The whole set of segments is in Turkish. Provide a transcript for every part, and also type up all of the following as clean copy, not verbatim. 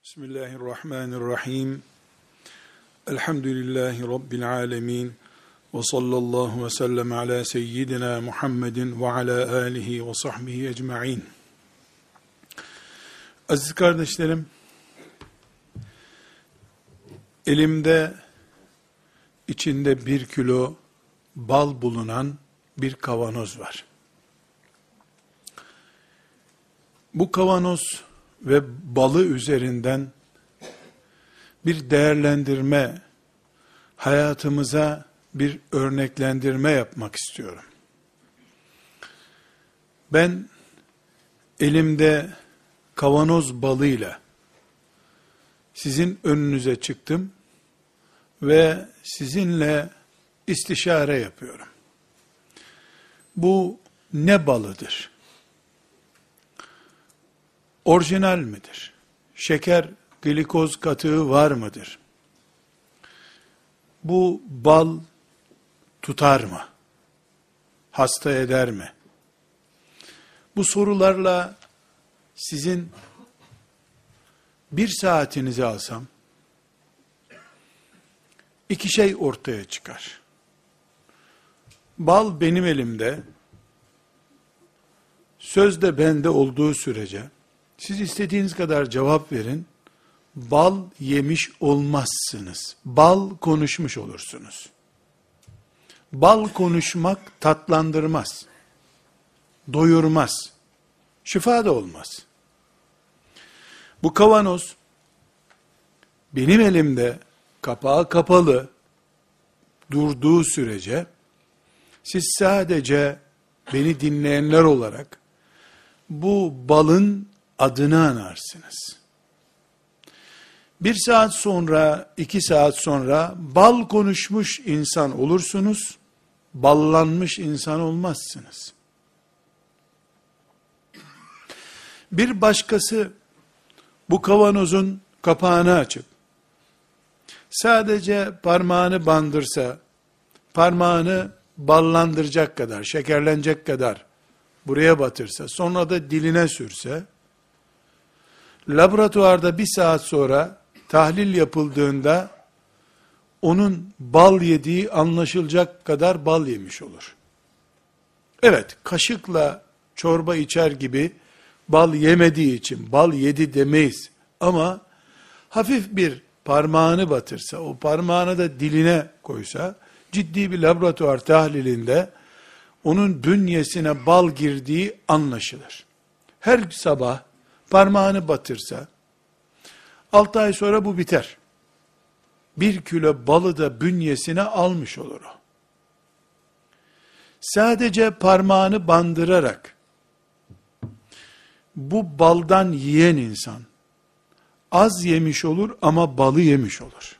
Bismillahirrahmanirrahim. Elhamdülillahi Rabbil alemin. Ve sallallahu ve sellem ala seyyidina Muhammedin ve ala alihi ve sahbihi ecma'in. Aziz kardeşlerim, elimde içinde 1 kilo bal bulunan bir kavanoz var. Bu kavanoz ve balı üzerinden bir değerlendirme, hayatımıza bir örneklendirme yapmak istiyorum. Ben elimde kavanoz balıyla sizin önünüze çıktım ve sizinle istişare yapıyorum. Bu ne balıdır? Orijinal midir? Şeker, glikoz katığı var mıdır? Bu bal tutar mı? Hasta eder mi? Bu sorularla sizin 1 saatinizi alsam, 2 şey ortaya çıkar. Bal benim elimde, söz de bende olduğu sürece, siz istediğiniz kadar cevap verin, bal yemiş olmazsınız. Bal konuşmuş olursunuz. Bal konuşmak tatlandırmaz. Doyurmaz. Şifa da olmaz. Bu kavanoz, benim elimde kapağı kapalı durduğu sürece, siz sadece beni dinleyenler olarak, bu balın adını anarsınız. 1 saat sonra, 2 saat sonra bal konuşmuş insan olursunuz, ballanmış insan olmazsınız. Bir başkası bu kavanozun kapağını açıp sadece parmağını bandırsa, parmağını ballandıracak kadar, şekerlenecek kadar buraya batırsa, sonra da diline sürse, laboratuvarda 1 saat sonra tahlil yapıldığında onun bal yediği anlaşılacak kadar bal yemiş olur. Evet, kaşıkla çorba içer gibi bal yemediği için bal yedi demeyiz. Ama hafif bir parmağını batırsa, o parmağını da diline koysa, ciddi bir laboratuvar tahlilinde onun bünyesine bal girdiği anlaşılır. Her sabah parmağını batırsa, 6 ay sonra bu biter. 1 kilo balı da bünyesine almış olur o. Sadece parmağını bandırarak, bu baldan yiyen insan, az yemiş olur ama balı yemiş olur.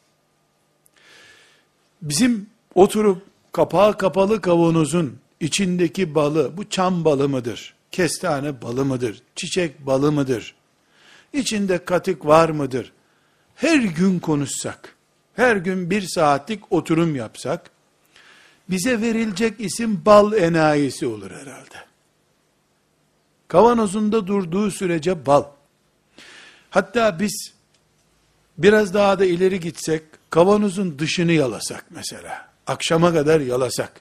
Bizim oturup, kapağı kapalı kavanozun içindeki balı, bu çam balı mıdır? Kestane balı mıdır? Çiçek balı mıdır? İçinde katık var mıdır? Her gün konuşsak, her gün 1 saatlik oturum yapsak, bize verilecek isim bal enayisi olur herhalde. Kavanozunda durduğu sürece bal. Hatta biz biraz daha da ileri gitsek, kavanozun dışını yalasak mesela, akşama kadar yalasak,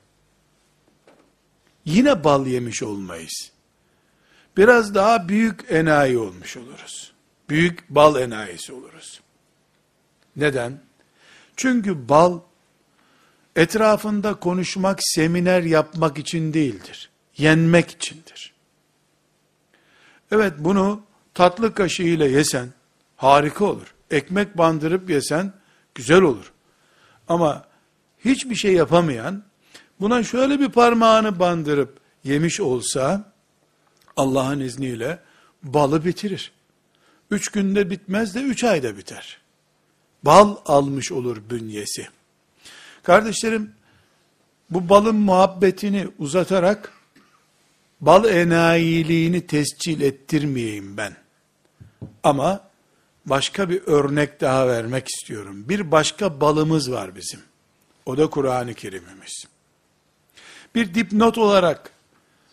yine bal yemiş olmayız. Biraz daha büyük enayi olmuş oluruz. Büyük bal enayisi oluruz. Neden? Çünkü bal, etrafında konuşmak, seminer yapmak için değildir. Yenmek içindir. Evet, bunu tatlı kaşığıyla yesen, harika olur. Ekmek bandırıp yesen, güzel olur. Ama hiçbir şey yapamayan, buna şöyle bir parmağını bandırıp yemiş olsa, Allah'ın izniyle balı bitirir. 3 günde bitmez de 3 ayda biter. Bal almış olur bünyesi. Kardeşlerim, bu balın muhabbetini uzatarak, bal enayiliğini tescil ettirmeyeyim ben. Ama başka bir örnek daha vermek istiyorum. Bir başka balımız var bizim. O da Kur'an-ı Kerim'imiz. Bir dipnot olarak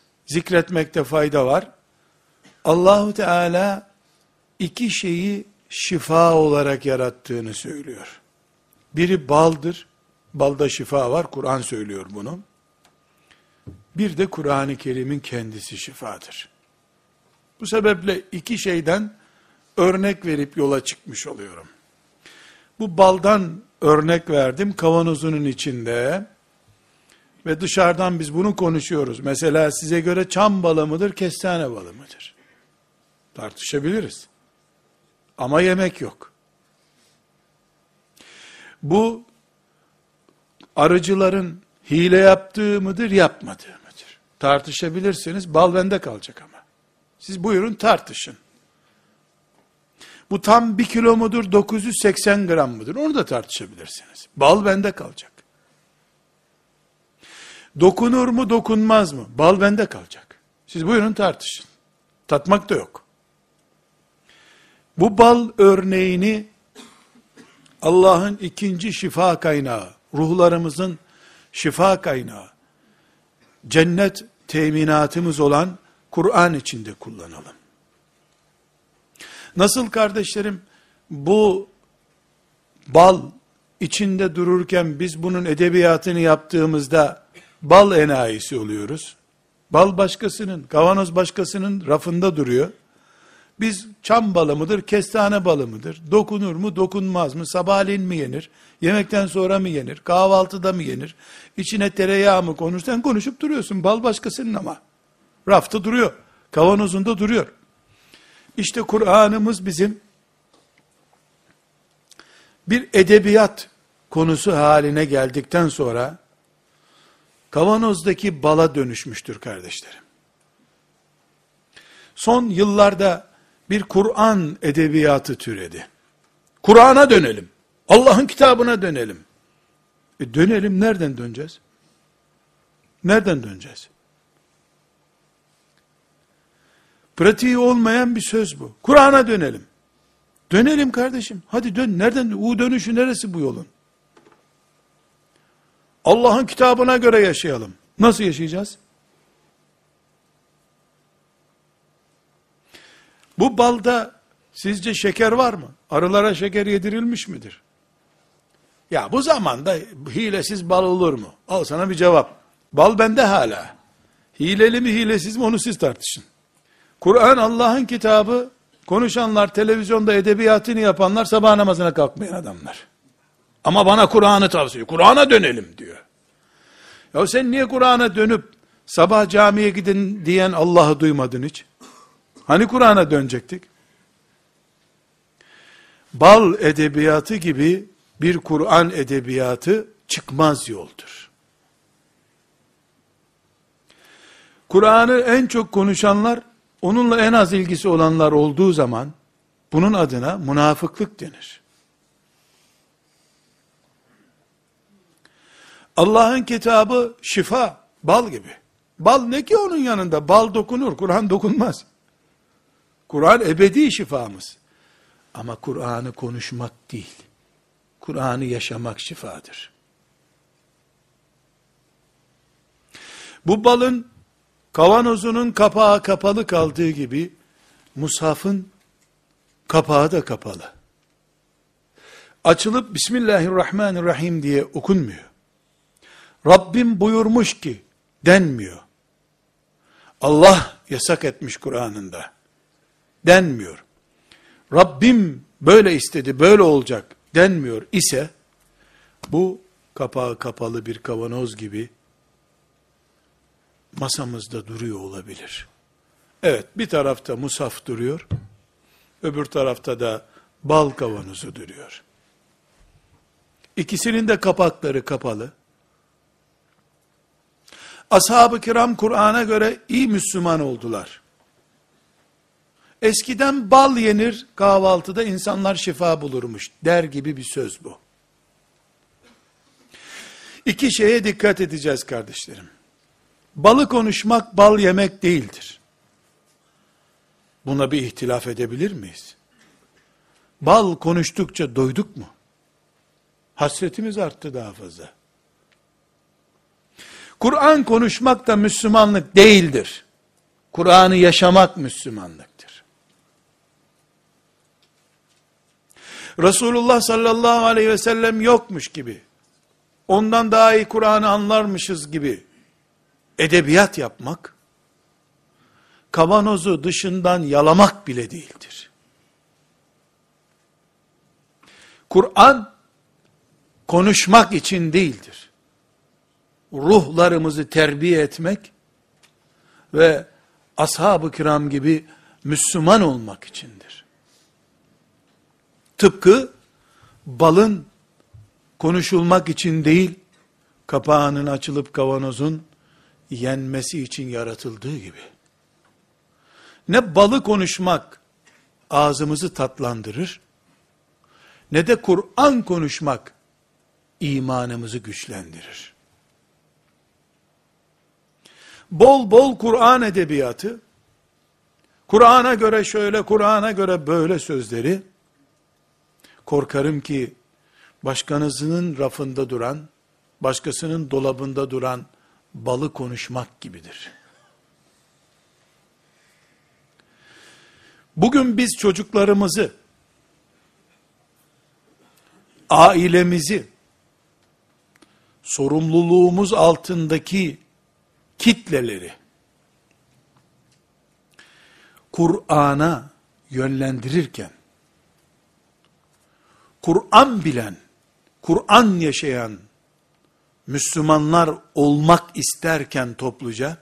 zikretmekte fayda var. Allahu Teala 2 şeyi şifa olarak yarattığını söylüyor. Biri baldır. Balda şifa var. Kur'an söylüyor bunu. Bir de Kur'an-ı Kerim'in kendisi şifadır. Bu sebeple iki şeyden örnek verip yola çıkmış oluyorum. Bu baldan örnek verdim, kavanozunun içinde ve dışarıdan biz bunu konuşuyoruz. Mesela size göre çam balı mıdır, kestane balı mıdır? Tartışabiliriz. Ama yemek yok. Bu arıcıların hile yaptığı mıdır, yapmadığı mıdır? Tartışabilirsiniz, bal bende kalacak ama. Siz buyurun tartışın. Bu tam 1 kilo mudur, 980 gram mıdır? Onu da tartışabilirsiniz. Bal bende kalacak. Dokunur mu, dokunmaz mı? Bal bende kalacak. Siz buyurun tartışın. Tatmak da yok. Bu bal örneğini Allah'ın ikinci şifa kaynağı, ruhlarımızın şifa kaynağı, cennet teminatımız olan Kur'an içinde kullanalım. Nasıl kardeşlerim, bu bal içinde dururken biz bunun edebiyatını yaptığımızda bal enayisi oluyoruz. Bal başkasının, kavanoz başkasının rafında duruyor. Biz çam balı mıdır, kestane balı mıdır, dokunur mu, dokunmaz mı, sabahleyin mi yenir, yemekten sonra mı yenir, kahvaltıda mı yenir, içine tereyağı mı konur, sen konuşup duruyorsun, bal başkasının ama. Rafta duruyor, kavanozunda duruyor. İşte Kur'an'ımız bizim bir edebiyat konusu haline geldikten sonra kavanozdaki bala dönüşmüştür kardeşlerim. Son yıllarda bir Kur'an edebiyatı türedi. Kur'an'a dönelim. Allah'ın kitabına dönelim. Dönelim, nereden döneceğiz? Nereden döneceğiz? Pratiği olmayan bir söz bu. Kur'an'a dönelim. Dönelim kardeşim. Hadi dön. Nereden? U dönüşü neresi bu yolun? Allah'ın kitabına göre yaşayalım. Nasıl yaşayacağız? Bu balda sizce şeker var mı? Arılara şeker yedirilmiş midir? Ya bu zamanda hilesiz bal olur mu? Al sana bir cevap. Bal bende hala. Hileli mi hilesiz mi onu siz tartışın. Kur'an Allah'ın kitabı, konuşanlar, televizyonda edebiyatını yapanlar sabah namazına kalkmayan adamlar. Ama bana Kur'an'ı tavsiye ediyor. Kur'an'a dönelim diyor. Ya sen niye Kur'an'a dönüp sabah camiye gidin diyen Allah'ı duymadın hiç? Hani Kur'an'a dönecektik? Bal edebiyatı gibi bir Kur'an edebiyatı çıkmaz yoldur. Kur'an'ı en çok konuşanlar, onunla en az ilgisi olanlar olduğu zaman, bunun adına münafıklık denir. Allah'ın kitabı şifa, bal gibi. Bal ne ki onun yanında? Bal dokunur, Kur'an dokunmaz. Kur'an ebedi şifamız. Ama Kur'an'ı konuşmak değil. Kur'an'ı yaşamak şifadır. Bu balın kavanozunun kapağı kapalı kaldığı gibi, mushafın kapağı da kapalı. Açılıp Bismillahirrahmanirrahim diye okunmuyor. Rabbim buyurmuş ki denmiyor. Allah yasak etmiş Kur'an'ında denmiyor. Rabbim böyle istedi, böyle olacak denmiyor ise, bu kapağı kapalı bir kavanoz gibi masamızda duruyor olabilir. Evet, bir tarafta mushaf duruyor, öbür tarafta da bal kavanozu duruyor. İkisinin de kapakları kapalı. Ashab-ı kiram Kur'an'a göre iyi Müslüman oldular. Eskiden bal yenir, kahvaltıda insanlar şifa bulurmuş der gibi bir söz bu. İki şeye dikkat edeceğiz kardeşlerim. Balı konuşmak, bal yemek değildir. Buna bir ihtilaf edebilir miyiz? Bal konuştukça doyduk mu? Hasretimiz arttı daha fazla. Kur'an konuşmak da Müslümanlık değildir. Kur'an'ı yaşamak Müslümanlıktır. Resulullah sallallahu aleyhi ve sellem yokmuş gibi, ondan daha iyi Kur'an'ı anlarmışız gibi edebiyat yapmak, kavanozu dışından yalamak bile değildir. Kur'an, konuşmak için değildir. Ruhlarımızı terbiye etmek ve ashab-ı kiram gibi Müslüman olmak içindir. Tıpkı balın konuşulmak için değil, kapağının açılıp kavanozun yenmesi için yaratıldığı gibi. Ne balı konuşmak ağzımızı tatlandırır, ne de Kur'an konuşmak imanımızı güçlendirir. Bol bol Kur'an edebiyatı, Kur'an'a göre şöyle, Kur'an'a göre böyle sözleri, korkarım ki başkanızın rafında duran, başkasının dolabında duran balı konuşmak gibidir. Bugün biz çocuklarımızı, ailemizi, sorumluluğumuz altındaki kitleleri, Kur'an'a yönlendirirken, Kur'an bilen, Kur'an yaşayan Müslümanlar olmak isterken topluca,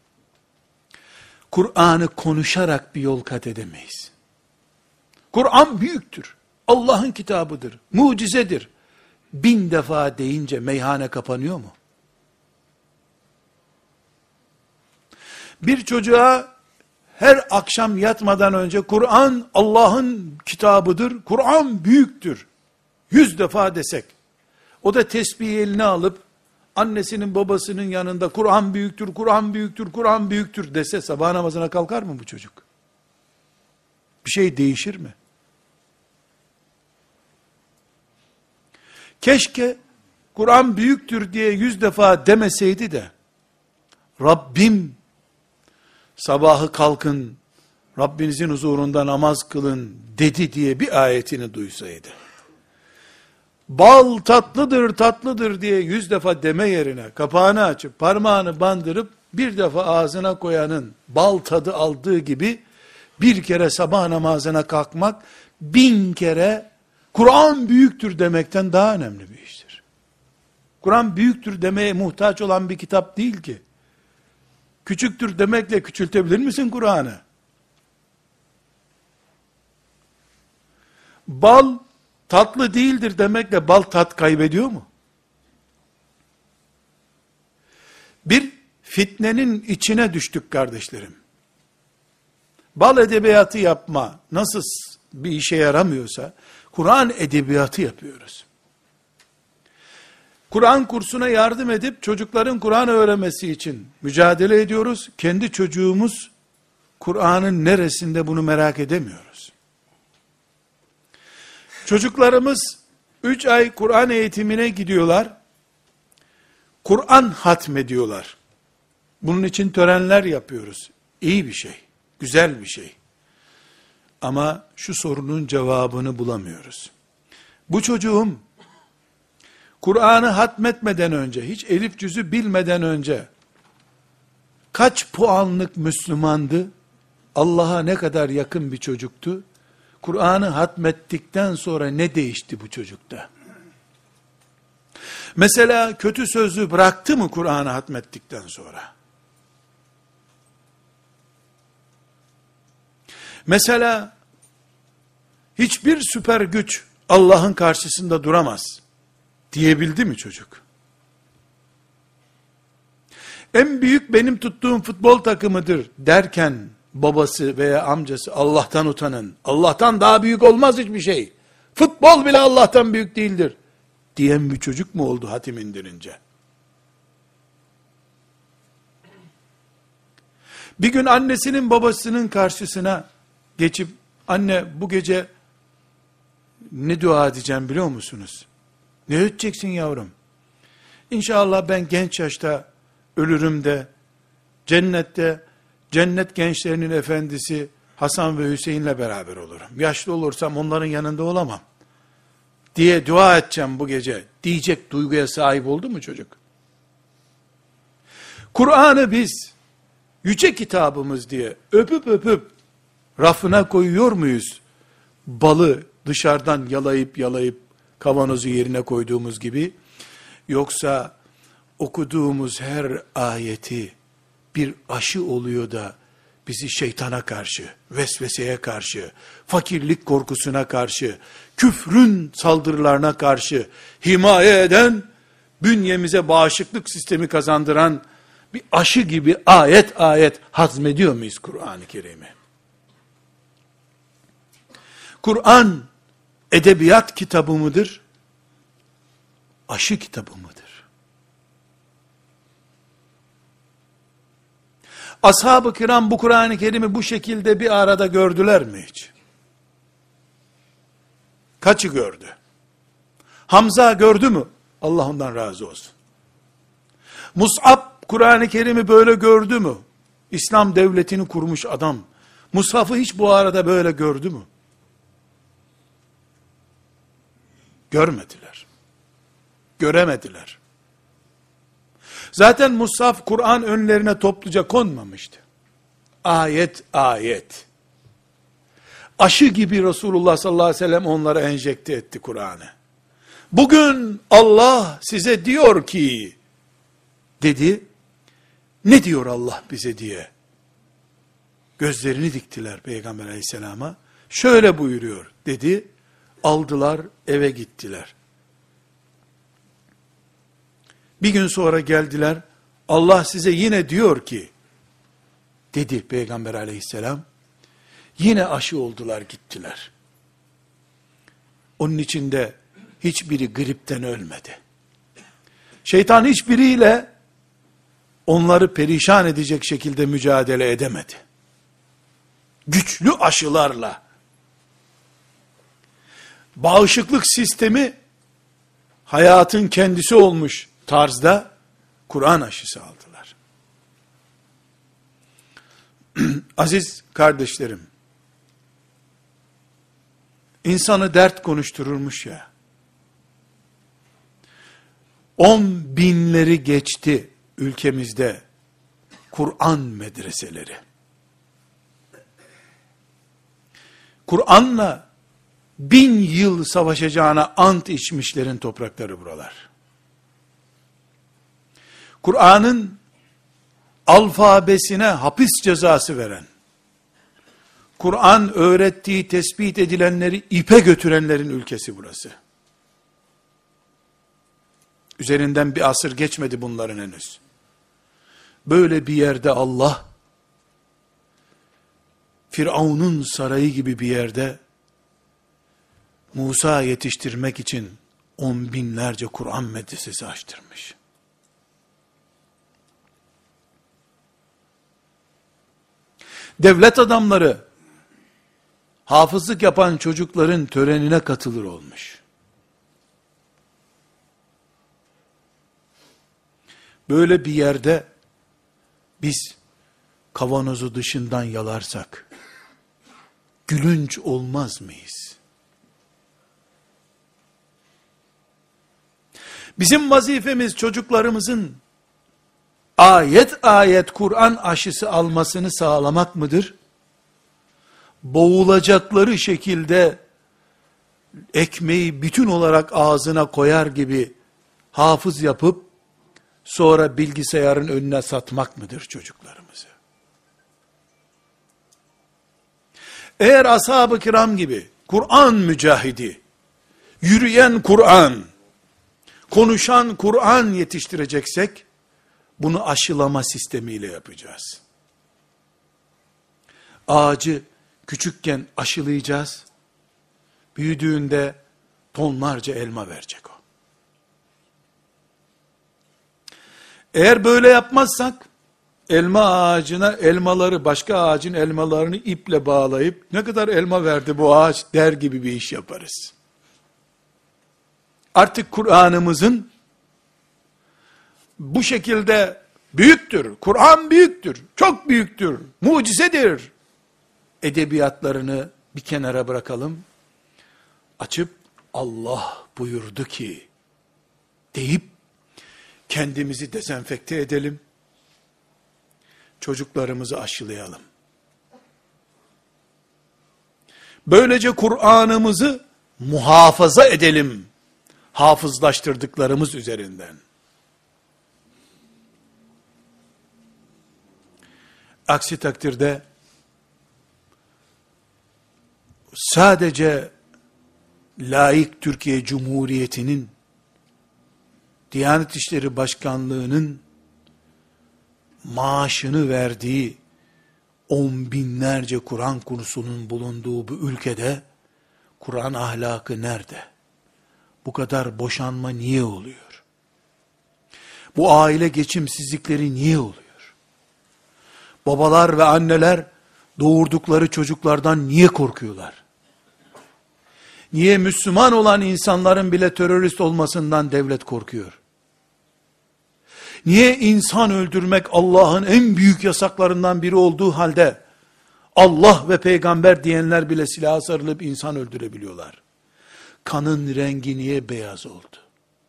Kur'an'ı konuşarak bir yol kat edemeyiz. Kur'an büyüktür, Allah'ın kitabıdır, mucizedir. 1000 defa deyince meyhane kapanıyor mu? Bir çocuğa her akşam yatmadan önce Kur'an Allah'ın kitabıdır, Kur'an büyüktür 100 defa desek, o da tesbihi eline alıp annesinin babasının yanında Kur'an büyüktür, Kur'an büyüktür, Kur'an büyüktür dese sabah namazına kalkar mı bu çocuk? Bir şey değişir mi? Keşke Kur'an büyüktür diye 100 defa demeseydi de Rabbim sabahı kalkın Rabbinizin huzurunda namaz kılın dedi diye bir ayetini duysaydı. Bal tatlıdır tatlıdır diye 100 defa deme yerine kapağını açıp parmağını bandırıp bir defa ağzına koyanın bal tadı aldığı gibi bir kere sabah namazına kalkmak 1000 kere Kur'an büyüktür demekten daha önemli bir iştir. Kur'an büyüktür demeye muhtaç olan bir kitap değil ki. Küçüktür demekle küçültebilir misin Kur'an'ı? Bal tatlı değildir demekle bal tat kaybediyor mu? Bir fitnenin içine düştük kardeşlerim. Bal edebiyatı yapma nasıl bir işe yaramıyorsa, Kur'an edebiyatı yapıyoruz. Kur'an kursuna yardım edip çocukların Kur'an öğrenmesi için mücadele ediyoruz. Kendi çocuğumuz Kur'an'ın neresinde bunu merak edemiyoruz. Çocuklarımız 3 ay Kur'an eğitimine gidiyorlar. Kur'an hatmediyorlar. Bunun için törenler yapıyoruz. İyi bir şey, güzel bir şey. Ama şu sorunun cevabını bulamıyoruz. Bu çocuğum Kur'an'ı hatmetmeden önce, hiç elif cüzü bilmeden önce kaç puanlık Müslümandı? Allah'a ne kadar yakın bir çocuktu? Kur'an'ı hatmettikten sonra ne değişti bu çocukta? Mesela kötü sözü bıraktı mı Kur'an'ı hatmettikten sonra? Mesela hiçbir süper güç Allah'ın karşısında duramaz diyebildi mi çocuk? En büyük benim tuttuğum futbol takımıdır derken babası veya amcası Allah'tan utanın, Allah'tan daha büyük olmaz hiçbir şey, futbol bile Allah'tan büyük değildir diyen bir çocuk mu oldu hatim indirince? Bir gün annesinin babasının karşısına geçip, anne bu gece ne dua edeceğim biliyor musunuz? Ne edeceksin yavrum? İnşallah ben genç yaşta ölürüm de, cennette, cennet gençlerinin efendisi Hasan ve Hüseyin'le beraber olurum. Yaşlı olursam onların yanında olamam. diye dua edeceğim bu gece diyecek duyguya sahip oldu mu çocuk? Kur'an'ı biz yüce kitabımız diye öpüp öpüp rafına koyuyor muyuz? Balı dışarıdan yalayıp kavanozu yerine koyduğumuz gibi, yoksa okuduğumuz her ayeti bir aşı oluyor da bizi şeytana karşı, vesveseye karşı, fakirlik korkusuna karşı, küfrün saldırılarına karşı himaye eden, bünyemize bağışıklık sistemi kazandıran bir aşı gibi ayet ayet hazmediyor muyuz Kur'an-ı Kerim'i? Kur'an edebiyat kitabı mıdır? Aşı kitabı mıdır? Ashab-ı kiram bu Kur'an-ı Kerim'i bu şekilde bir arada gördüler mi hiç? Kaçı gördü? Hamza gördü mü? Allah ondan razı olsun. Mus'ab Kur'an-ı Kerim'i böyle gördü mü? İslam devletini kurmuş adam. Mushaf'ı hiç bu arada böyle gördü mü? Görmediler. Göremediler. Zaten Mushaf Kur'an önlerine topluca konmamıştı. Ayet ayet. Aşı gibi Resulullah sallallahu aleyhi ve sellem onlara enjekte etti Kur'an'ı. Bugün Allah size diyor ki, dedi. Ne diyor Allah bize diye. Gözlerini diktiler Peygamber aleyhisselama. Şöyle buyuruyor dedi. Aldılar, eve gittiler. Bir gün sonra geldiler. Allah size yine diyor ki, dedi Peygamber aleyhisselam. Yine aşı oldular, gittiler. Onun içinde hiçbiri gripten ölmedi. Şeytan hiçbiriyle onları perişan edecek şekilde mücadele edemedi. Güçlü aşılarla, bağışıklık sistemi hayatın kendisi olmuş tarzda Kur'an aşısı aldılar. Aziz kardeşlerim, insanı dert konuştururmuş ya, 10 binleri geçti ülkemizde Kur'an medreseleri. Kur'an'la 1000 yıl savaşacağına ant içmişlerin toprakları buralar. Kur'an'ın alfabesine hapis cezası veren, Kur'an öğrettiği tespit edilenleri ipe götürenlerin ülkesi burası. Üzerinden bir asır geçmedi bunların henüz. Böyle bir yerde Allah, Firavun'un sarayı gibi bir yerde, Musa yetiştirmek için 10 binlerce Kur'an medresesi açtırmış. Devlet adamları, hafızlık yapan çocukların törenine katılır olmuş. Böyle bir yerde, biz kavanozu dışından yalarsak, gülünç olmaz mıyız? Bizim vazifemiz çocuklarımızın ayet ayet Kur'an aşısı almasını sağlamak mıdır? Boğulacakları şekilde ekmeği bütün olarak ağzına koyar gibi hafız yapıp sonra bilgisayarın önüne satmak mıdır çocuklarımızı? Eğer ashab-ı kiram gibi Kur'an mücahidi, yürüyen Kur'an, konuşan Kur'an yetiştireceksek, bunu aşılama sistemiyle yapacağız. Ağacı küçükken aşılayacağız, büyüdüğünde tonlarca elma verecek o. Eğer böyle yapmazsak, elma ağacına elmaları, başka ağacın elmalarını iple bağlayıp, ne kadar elma verdi bu ağaç der gibi bir iş yaparız. Artık Kur'an'ımızın bu şekilde büyüktür, Kur'an büyüktür, çok büyüktür, mucizedir edebiyatlarını bir kenara bırakalım, açıp Allah buyurdu ki deyip kendimizi dezenfekte edelim. Çocuklarımızı aşılayalım. Böylece Kur'an'ımızı muhafaza edelim. Hafızlaştırdıklarımız üzerinden. Aksi takdirde sadece laik Türkiye Cumhuriyeti'nin Diyanet İşleri Başkanlığı'nın maaşını verdiği on binlerce Kur'an kursunun bulunduğu bu ülkede Kur'an ahlakı nerede? Bu kadar boşanma niye oluyor? Bu aile geçimsizlikleri niye oluyor? Babalar ve anneler doğurdukları çocuklardan niye korkuyorlar? Niye Müslüman olan insanların bile terörist olmasından devlet korkuyor? Niye insan öldürmek Allah'ın en büyük yasaklarından biri olduğu halde Allah ve peygamber diyenler bile silaha sarılıp insan öldürebiliyorlar? Kanın rengi niye beyaz oldu?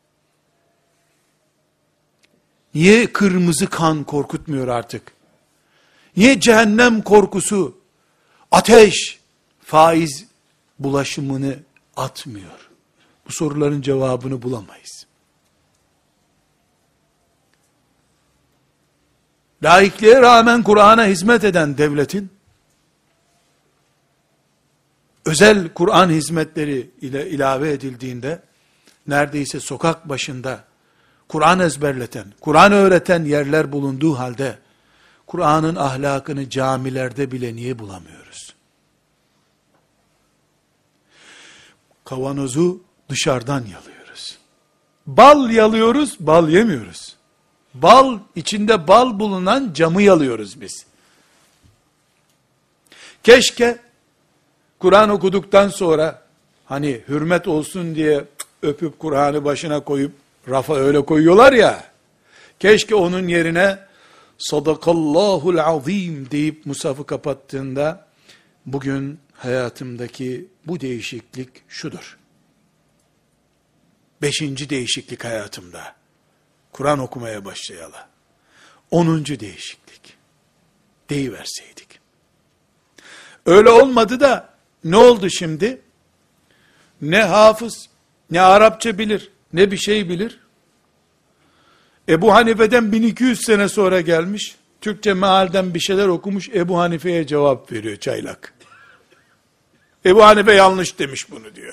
Niye kırmızı kan korkutmuyor artık? Niye cehennem korkusu, ateş, faiz bulaşımını atmıyor? Bu soruların cevabını bulamayız. Laikliğe rağmen Kur'an'a hizmet eden devletin, özel Kur'an hizmetleri ile ilave edildiğinde, neredeyse sokak başında Kur'an ezberleten, Kur'an öğreten yerler bulunduğu halde, Kur'an'ın ahlakını camilerde bile niye bulamıyoruz? Kavanozu dışarıdan yalıyoruz. Bal yalıyoruz, bal yemiyoruz. Bal, içinde bal bulunan camı yalıyoruz biz. Keşke Kur'an okuduktan sonra, hani hürmet olsun diye öpüp Kur'an'ı başına koyup rafa öyle koyuyorlar ya, keşke onun yerine Sadakallahul azim deyip musafı kapattığında, bugün hayatımdaki bu değişiklik şudur. 5. değişiklik hayatımda. Kur'an okumaya başlayalı. 10. değişiklik. Deyiverseydik. Öyle olmadı da ne oldu şimdi? Ne hafız, ne Arapça bilir, ne bir şey bilir. Ebu Hanife'den 1200 sene sonra gelmiş, Türkçe mealden bir şeyler okumuş, Ebu Hanife'ye cevap veriyor çaylak. Ebu Hanife yanlış demiş bunu diyor.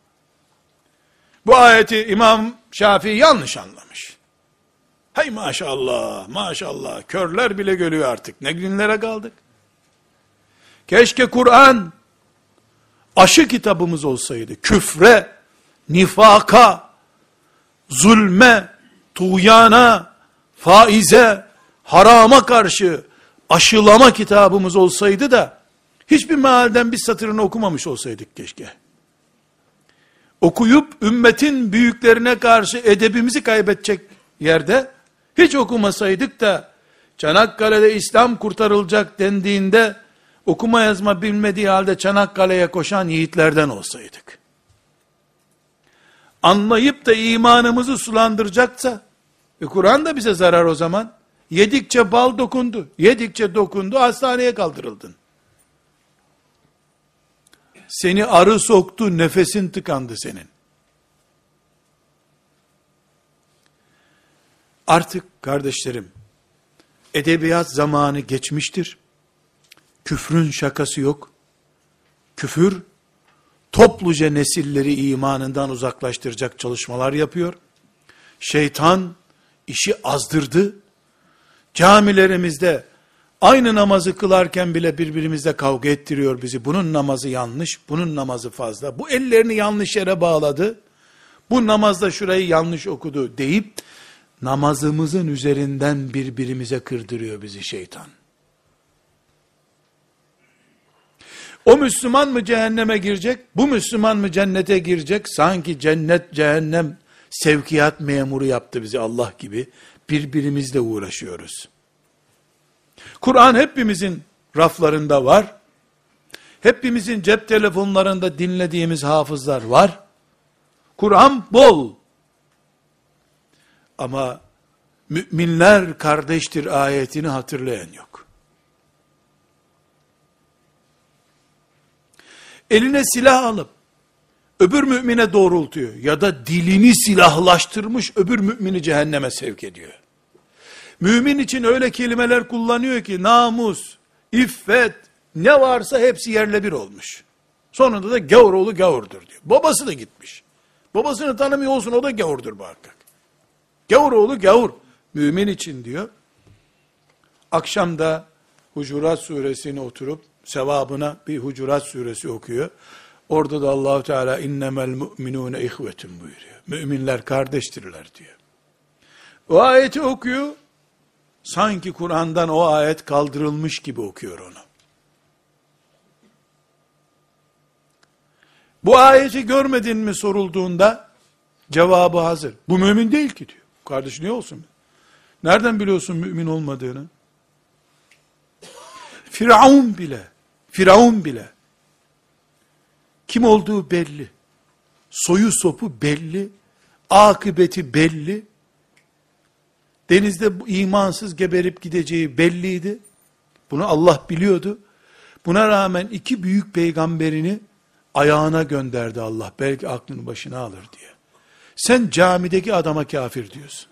Bu ayeti İmam Şafii yanlış anlamış. Hay maşallah, maşallah, körler bile görüyor artık. Ne günlere kaldık? Keşke Kur'an aşı kitabımız olsaydı. Küfre, nifaka, zulme, tuğyana, faize, harama karşı aşılama kitabımız olsaydı da hiçbir mealden bir satırını okumamış olsaydık keşke. Okuyup ümmetin büyüklerine karşı edebimizi kaybedecek yerde hiç okumasaydık da Çanakkale'de İslam kurtarılacak dendiğinde okuma yazma bilmediği halde Çanakkale'ye koşan yiğitlerden olsaydık. Anlayıp da imanımızı sulandıracaksa, Kur'an da bize zarar o zaman. Yedikçe bal dokundu, yedikçe dokundu, hastaneye kaldırıldın. Seni arı soktu, nefesin tıkandı senin. Artık kardeşlerim, edebiyat zamanı geçmiştir. Küfrün şakası yok. Küfür, topluca nesilleri imanından uzaklaştıracak çalışmalar yapıyor. Şeytan, işi azdırdı. Camilerimizde, aynı namazı kılarken bile birbirimizle kavga ettiriyor bizi. Bunun namazı yanlış, bunun namazı fazla. Bu ellerini yanlış yere bağladı. Bu namazda şurayı yanlış okudu deyip, namazımızın üzerinden birbirimize kırdırıyor bizi şeytan. O Müslüman mı cehenneme girecek? Bu Müslüman mı cennete girecek? Sanki cennet, cehennem sevkiyat memuru yaptı bizi Allah gibi. Birbirimizle uğraşıyoruz. Kur'an hepimizin raflarında var. Hepimizin cep telefonlarında dinlediğimiz hafızlar var. Kur'an bol. Ama müminler kardeştir ayetini hatırlayan yok. Eline silah alıp öbür mümine doğrultuyor ya da dilini silahlaştırmış öbür mümini cehenneme sevk ediyor. Mümin için öyle kelimeler kullanıyor ki namus, iffet, ne varsa hepsi yerle bir olmuş. Sonunda da gavur oğlu gavurdur diyor. Babası da gitmiş. Babasını tanımıyor olsun, o da gavurdur muhakkak. Gavur oğlu gavur. Mümin için diyor. Akşam da Hucurat suresini oturup sevabına bir Hucurat suresi okuyor. Orada da Allahu Teala innemel mu'minune ihvetun buyuruyor. Müminler kardeştirler diyor. O ayeti okuyor. Sanki Kur'an'dan o ayet kaldırılmış gibi okuyor onu. Bu ayeti görmedin mi sorulduğunda cevabı hazır. Bu mümin değil ki diyor. Kardeş niye olsun? Nereden biliyorsun mümin olmadığını? Firavun bile kim olduğu belli. Soyu sopu belli. Akıbeti belli. Denizde imansız geberip gideceği belliydi. Bunu Allah biliyordu. Buna rağmen iki büyük peygamberini ayağına gönderdi Allah. Belki aklını başına alır diye. Sen camideki adama kafir diyorsun.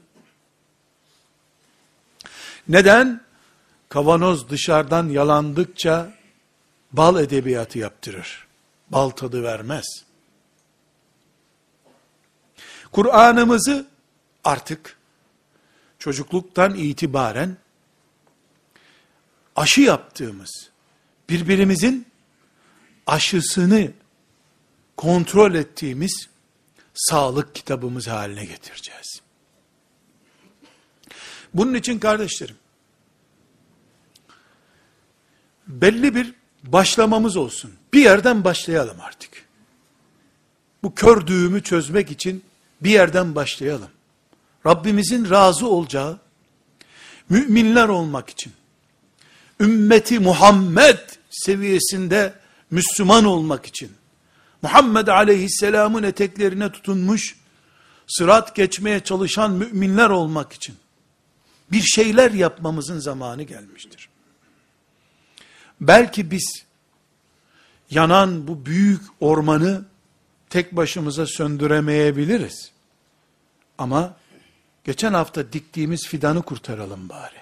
Neden? Kavanoz dışarıdan yalandıkça bal edebiyatı yaptırır. Bal tadı vermez. Kur'an'ımızı artık çocukluktan itibaren aşı yaptığımız, birbirimizin aşısını kontrol ettiğimiz sağlık kitabımız haline getireceğiz. Bunun için kardeşlerim, belli bir başlamamız olsun. Bir yerden başlayalım artık. Bu kör düğümü çözmek için bir yerden başlayalım. Rabbimizin razı olacağı müminler olmak için, ümmeti Muhammed seviyesinde Müslüman olmak için, Muhammed aleyhisselamın eteklerine tutunmuş, sırat geçmeye çalışan müminler olmak için, bir şeyler yapmamızın zamanı gelmiştir. Belki biz, yanan bu büyük ormanı, tek başımıza söndüremeyebiliriz. Ama, geçen hafta diktiğimiz fidanı kurtaralım bari.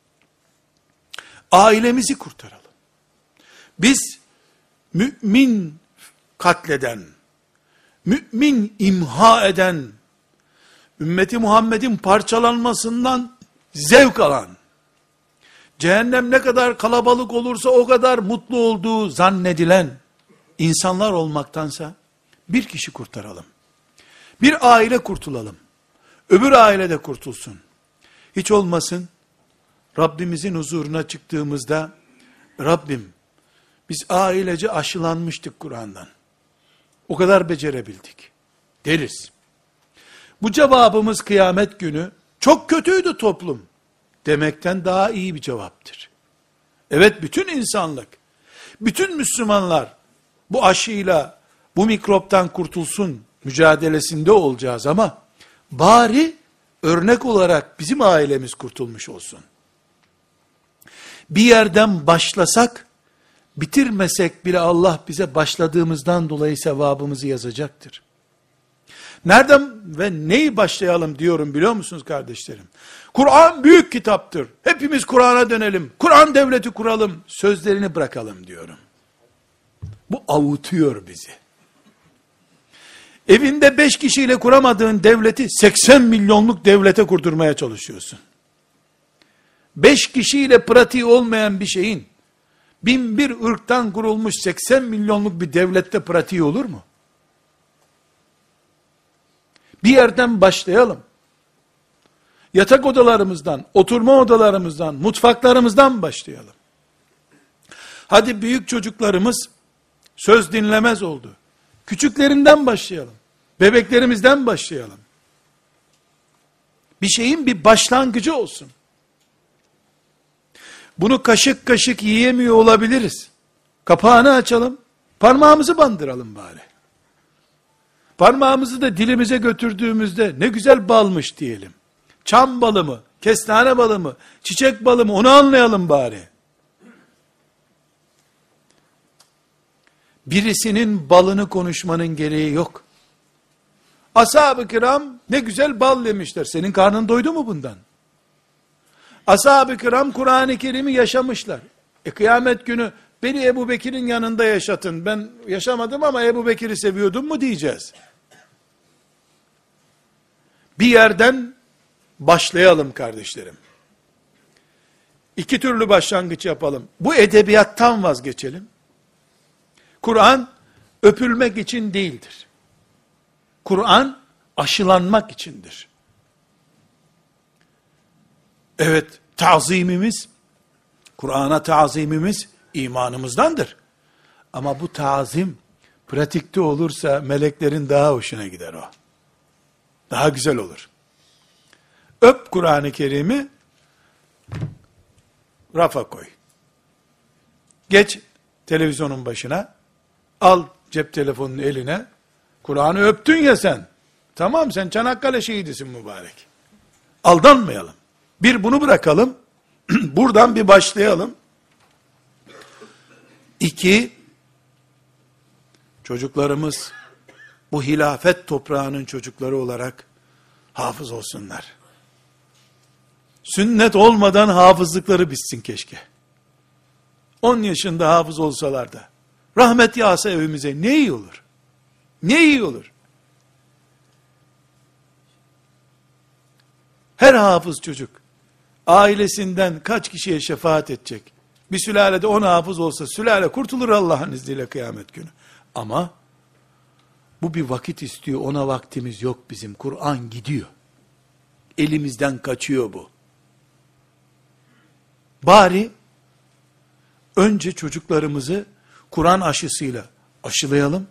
Ailemizi kurtaralım. Biz, mümin katleden, mümin imha eden, ümmeti Muhammed'in parçalanmasından zevk alan, cehennem ne kadar kalabalık olursa o kadar mutlu olduğu zannedilen insanlar olmaktansa, bir kişi kurtaralım. Bir aile kurtulalım. Öbür aile de kurtulsun. Hiç olmasın, Rabbimizin huzuruna çıktığımızda, Rabbim, biz ailece aşılanmıştık Kur'an'dan. O kadar becerebildik deriz. Bu cevabımız kıyamet günü, çok kötüydü toplum demekten daha iyi bir cevaptır. Evet, bütün insanlık, bütün Müslümanlar bu aşıyla, bu mikroptan kurtulsun mücadelesinde olacağız ama bari örnek olarak bizim ailemiz kurtulmuş olsun. Bir yerden başlasak, bitirmesek bile Allah bize başladığımızdan dolayı sevabımızı yazacaktır. Nereden ve neyi başlayalım diyorum biliyor musunuz kardeşlerim? Kur'an büyük kitaptır. Hepimiz Kur'an'a dönelim. Kur'an devleti kuralım. Sözlerini bırakalım diyorum. Bu avutuyor bizi. Evinde 5 kişiyle kuramadığın devleti 80 milyonluk devlete kurdurmaya çalışıyorsun. 5 kişiyle pratiği olmayan bir şeyin 1001 ırktan kurulmuş 80 milyonluk bir devlette pratiği olur mu? Bir yerden başlayalım. Yatak odalarımızdan, oturma odalarımızdan, mutfaklarımızdan başlayalım. Hadi büyük çocuklarımız söz dinlemez oldu. Küçüklerinden başlayalım. Bebeklerimizden başlayalım. Bir şeyin bir başlangıcı olsun. Bunu kaşık kaşık yiyemiyor olabiliriz. Kapağını açalım, parmağımızı bandıralım bari. Parmağımızı da dilimize götürdüğümüzde ne güzel balmış diyelim. Çam balı mı, kestane balı mı, çiçek balı mı, onu anlayalım bari. Birisinin balını konuşmanın gereği yok. Ashab-ı kiram ne güzel bal yemişler. Senin karnın doydu mu bundan? Ashab-ı kiram Kur'an-ı Kerim'i yaşamışlar. Kıyamet günü beni Ebu Bekir'in yanında yaşatın. Ben yaşamadım ama Ebu Bekir'i seviyordum mu diyeceğiz. Bir yerden başlayalım kardeşlerim. İki türlü başlangıç yapalım. Bu edebiyattan vazgeçelim. Kur'an öpülmek için değildir. Kur'an aşılanmak içindir. Evet, tazimimiz, Kur'an'a tazimimiz imanımızdandır. Ama bu tazim pratikte olursa meleklerin daha hoşuna gider o. Daha güzel olur. Öp Kur'an-ı Kerim'i, rafa koy. Geç televizyonun başına, al cep telefonunu eline, Kur'an'ı öptün ya sen. Tamam, sen Çanakkale şehidisin mübarek. Aldanmayalım. Bir, bunu bırakalım. Buradan bir başlayalım. İki, çocuklarımız bu hilafet toprağının çocukları olarak hafız olsunlar. Sünnet olmadan hafızlıkları bitsin keşke. 10 yaşında hafız olsalar da rahmet yağsa evimize ne iyi olur. Ne iyi olur. Her hafız çocuk ailesinden kaç kişiye şefaat edecek? Bir sülalede 10 hafız olsa sülale kurtulur Allah'ın izniyle kıyamet günü. Ama bu bir vakit istiyor. Ona vaktimiz yok bizim. Kur'an gidiyor. Elimizden kaçıyor bu. Bari önce çocuklarımızı Kur'an aşısıyla aşılayalım.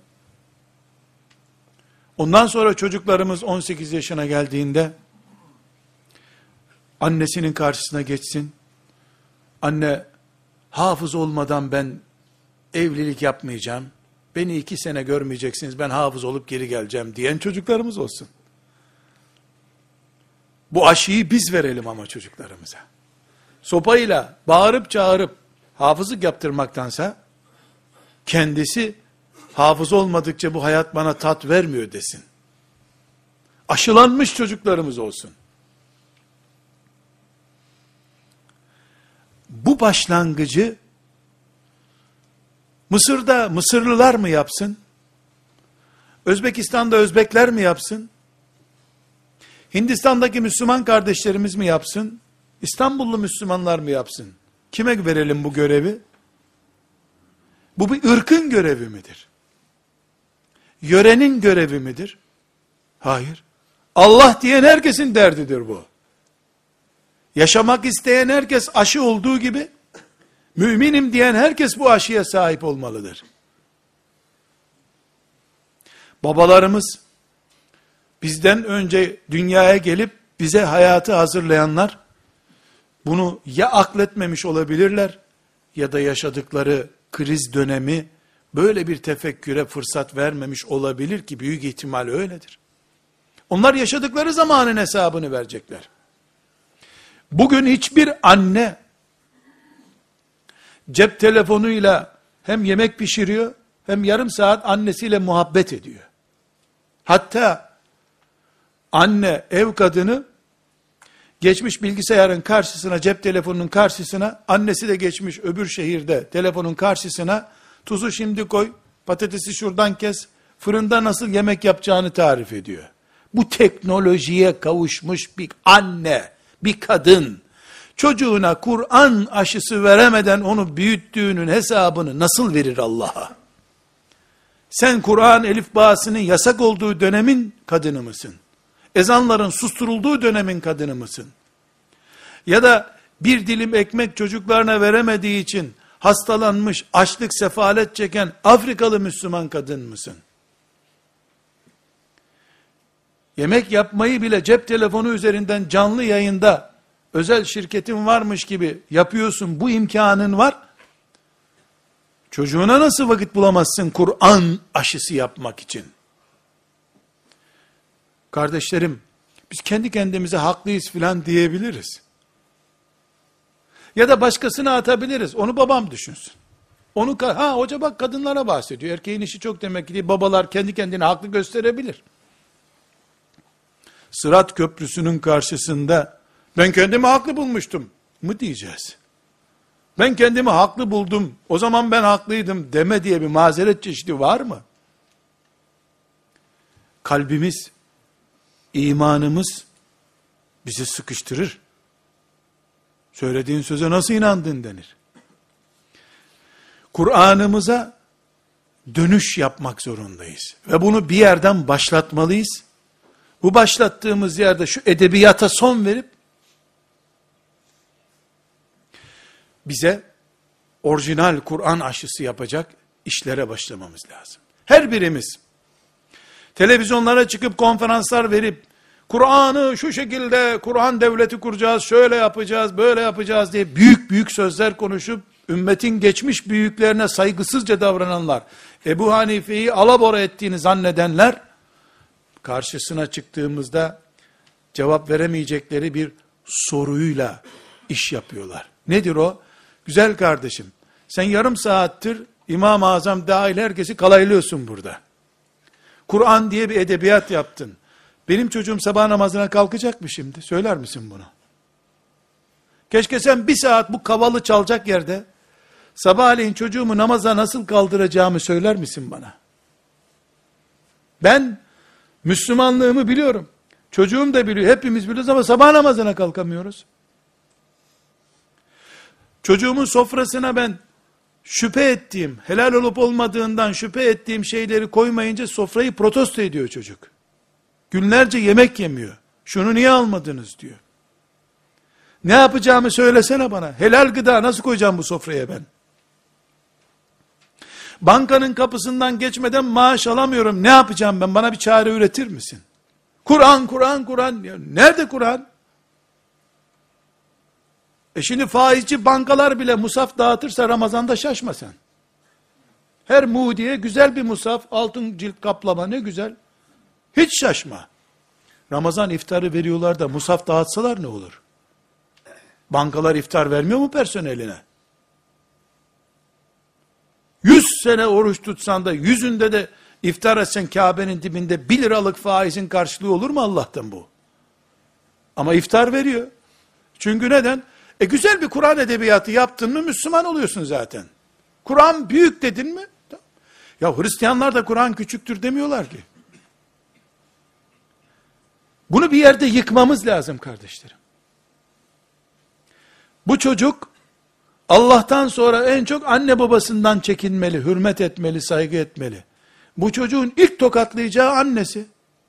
Ondan sonra çocuklarımız 18 yaşına geldiğinde annesinin karşısına geçsin. Anne, hafız olmadan ben evlilik yapmayacağım. Beni 2 sene görmeyeceksiniz, ben hafız olup geri geleceğim diyen çocuklarımız olsun. Bu aşıyı biz verelim ama çocuklarımıza. Sopayla bağırıp çağırıp hafızlık yaptırmaktansa, kendisi hafız olmadıkça bu hayat bana tat vermiyor desin. Aşılanmış çocuklarımız olsun. Bu başlangıcı Mısır'da Mısırlılar mı yapsın? Özbekistan'da Özbekler mi yapsın? Hindistan'daki Müslüman kardeşlerimiz mi yapsın? İstanbullu Müslümanlar mı yapsın? Kime verelim bu görevi? Bu bir ırkın görevi midir? Yörenin görevi midir? Hayır. Allah diyen herkesin derdidir bu. Yaşamak isteyen herkes aşı olduğu gibi, müminim diyen herkes bu aşıya sahip olmalıdır. Babalarımız, bizden önce dünyaya gelip bize hayatı hazırlayanlar, bunu ya akletmemiş olabilirler, ya da yaşadıkları kriz dönemi, böyle bir tefekküre fırsat vermemiş olabilir ki, büyük ihtimal öyledir. Onlar yaşadıkları zamanın hesabını verecekler. Bugün hiçbir anne, cep telefonuyla hem yemek pişiriyor, hem yarım saat annesiyle muhabbet ediyor. Hatta, anne, ev kadını, geçmiş bilgisayarın karşısına, cep telefonunun karşısına, annesi de geçmiş öbür şehirde telefonun karşısına, tuzu şimdi koy, patatesi şuradan kes, fırında nasıl yemek yapacağını tarif ediyor. Bu teknolojiye kavuşmuş bir anne, bir kadın, çocuğuna Kur'an aşısı veremeden onu büyüttüğünün hesabını nasıl verir Allah'a? Sen Kur'an elifbasının yasak olduğu dönemin kadını mısın? Ezanların susturulduğu dönemin kadını mısın? Ya da bir dilim ekmek çocuklarına veremediği için hastalanmış, açlık, sefalet çeken Afrikalı Müslüman kadın mısın? Yemek yapmayı bile cep telefonu üzerinden canlı yayında özel şirketin varmış gibi yapıyorsun, bu imkanın var. Çocuğuna nasıl vakit bulamazsın Kur'an aşısı yapmak için? Kardeşlerim, biz kendi kendimize haklıyız filan diyebiliriz. Ya da başkasına atabiliriz. Onu babam düşünsün. Onu hoca bak kadınlara bahsediyor. Erkeğin işi çok demek ki diye babalar kendi kendine haklı gösterebilir. Sırat köprüsünün karşısında ben kendimi haklı bulmuştum mı diyeceğiz? Ben kendimi haklı buldum, o zaman ben haklıydım deme diye bir mazeret çeşidi var mı? Kalbimiz, imanımız bizi sıkıştırır. Söylediğin söze nasıl inandın denir. Kur'an'ımıza dönüş yapmak zorundayız. Ve bunu bir yerden başlatmalıyız. Bu başlattığımız yerde şu edebiyata son verip, bize orijinal Kur'an aşısı yapacak işlere başlamamız lazım. Her birimiz, televizyonlara çıkıp konferanslar verip, Kur'an'ı şu şekilde, Kur'an devleti kuracağız, şöyle yapacağız, böyle yapacağız diye büyük büyük sözler konuşup, ümmetin geçmiş büyüklerine saygısızca davrananlar, Ebu Hanife'yi alabora ettiğini zannedenler, karşısına çıktığımızda cevap veremeyecekleri bir soruyla iş yapıyorlar. Nedir o? Güzel kardeşim, sen yarım saattir İmam-ı Azam dahil herkesi kalaylıyorsun burada. Kur'an diye bir edebiyat yaptın. Benim çocuğum sabah namazına kalkacak mı şimdi? Söyler misin bunu? Keşke sen bir saat bu kavalı çalacak yerde, sabahleyin çocuğumu namaza nasıl kaldıracağımı söyler misin bana? Ben Müslümanlığımı biliyorum. Çocuğum da biliyor. Hepimiz biliyoruz ama sabah namazına kalkamıyoruz. Çocuğumun sofrasına ben şüphe ettiğim, helal olup olmadığından şüphe ettiğim şeyleri koymayınca sofrayı protesto ediyor çocuk. Günlerce yemek yemiyor. Şunu niye almadınız diyor. Ne yapacağımı söylesene bana. Helal gıda nasıl koyacağım bu sofraya ben? Bankanın kapısından geçmeden maaş alamıyorum. Ne yapacağım ben? Bana bir çare üretir misin? Kur'an, Kur'an, Kur'an. Ya nerede Kur'an? Şimdi faizci bankalar bile musaf dağıtırsa Ramazan'da şaşma sen. Her mudiye güzel bir musaf, altın cilt kaplama ne güzel. Hiç şaşma. Ramazan iftarı veriyorlar da musaf dağıtsalar ne olur? Bankalar iftar vermiyor mu personeline? 100 sene oruç tutsan da 100'ünde de iftar etsen Kabe'nin dibinde 1 liralık faizin karşılığı olur mu Allah'tan bu? Ama iftar veriyor. Çünkü neden? Güzel bir Kur'an edebiyatı yaptın mı Müslüman oluyorsun zaten. Kur'an büyük dedin mi? Ya Hristiyanlar da Kur'an küçüktür demiyorlar ki. Bunu bir yerde yıkmamız lazım kardeşlerim. Bu çocuk Allah'tan sonra en çok anne babasından çekinmeli, hürmet etmeli, saygı etmeli. Bu çocuğun ilk tokatlayacağı annesi.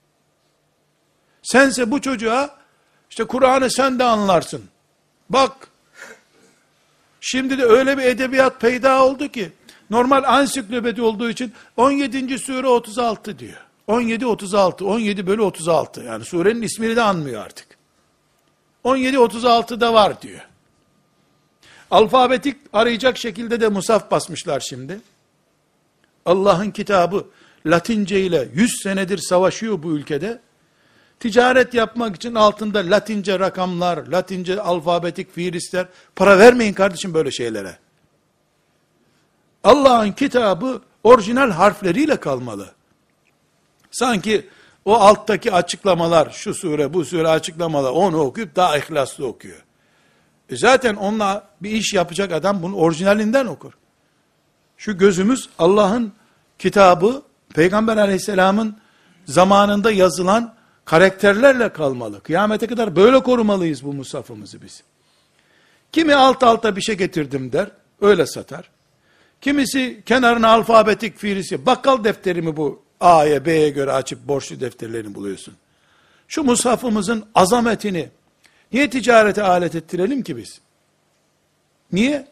Sense bu çocuğa işte Kur'an'ı sen de anlarsın. Bak, şimdi de öyle bir edebiyat peyda oldu ki, normal ansiklopedi olduğu için 17. sure 36 diyor. 17-36, 17 bölü 36. Yani surenin ismini de anmıyor artık. 17-36'da var diyor. Alfabetik arayacak şekilde de musaf basmışlar şimdi. Allah'ın kitabı Latince ile 100 senedir savaşıyor bu ülkede. Ticaret yapmak için altında Latince rakamlar, Latince alfabetik fiilistler. Para vermeyin kardeşim böyle şeylere. Allah'ın kitabı orijinal harfleriyle kalmalı. Sanki o alttaki açıklamalar, şu sure, bu sure açıklamalar, onu okuyup daha ihlaslı okuyor. Zaten onunla bir iş yapacak adam bunu orijinalinden okur. Şu gözümüz Allah'ın kitabı, Peygamber aleyhisselamın zamanında yazılan karakterlerle kalmalı. Kıyamete kadar böyle korumalıyız bu mushafımızı biz. Kimi alt alta bir şey getirdim der, öyle satar. Kimisi kenarına alfabetik fiilisi, bakkal defteri mi bu? A'ya B'ye göre açıp borçlu defterlerini buluyorsun. Şu mushafımızın azametini niye ticarete alet ettirelim ki biz? Niye?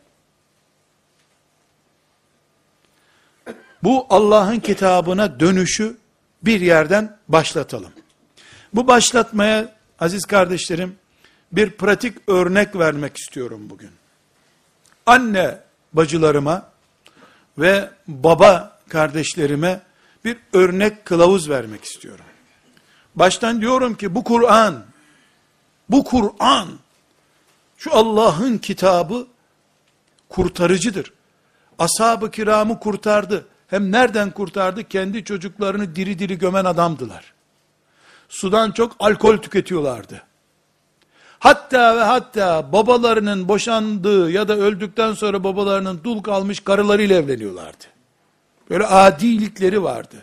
Bu Allah'ın kitabına dönüşü bir yerden başlatalım. Bu başlatmaya aziz kardeşlerim bir pratik örnek vermek istiyorum bugün. Anne bacılarıma ve baba kardeşlerime bir örnek kılavuz vermek istiyorum. Baştan diyorum ki bu Kur'an, şu Allah'ın kitabı kurtarıcıdır. Ashab-ı kiramı kurtardı. Hem nereden kurtardı? Kendi çocuklarını diri diri gömen adamdılar. Sudan çok alkol tüketiyorlardı. Hatta ve hatta babalarının boşandığı ya da öldükten sonra babalarının dul kalmış karılarıyla evleniyorlardı. Böyle adilikleri vardı.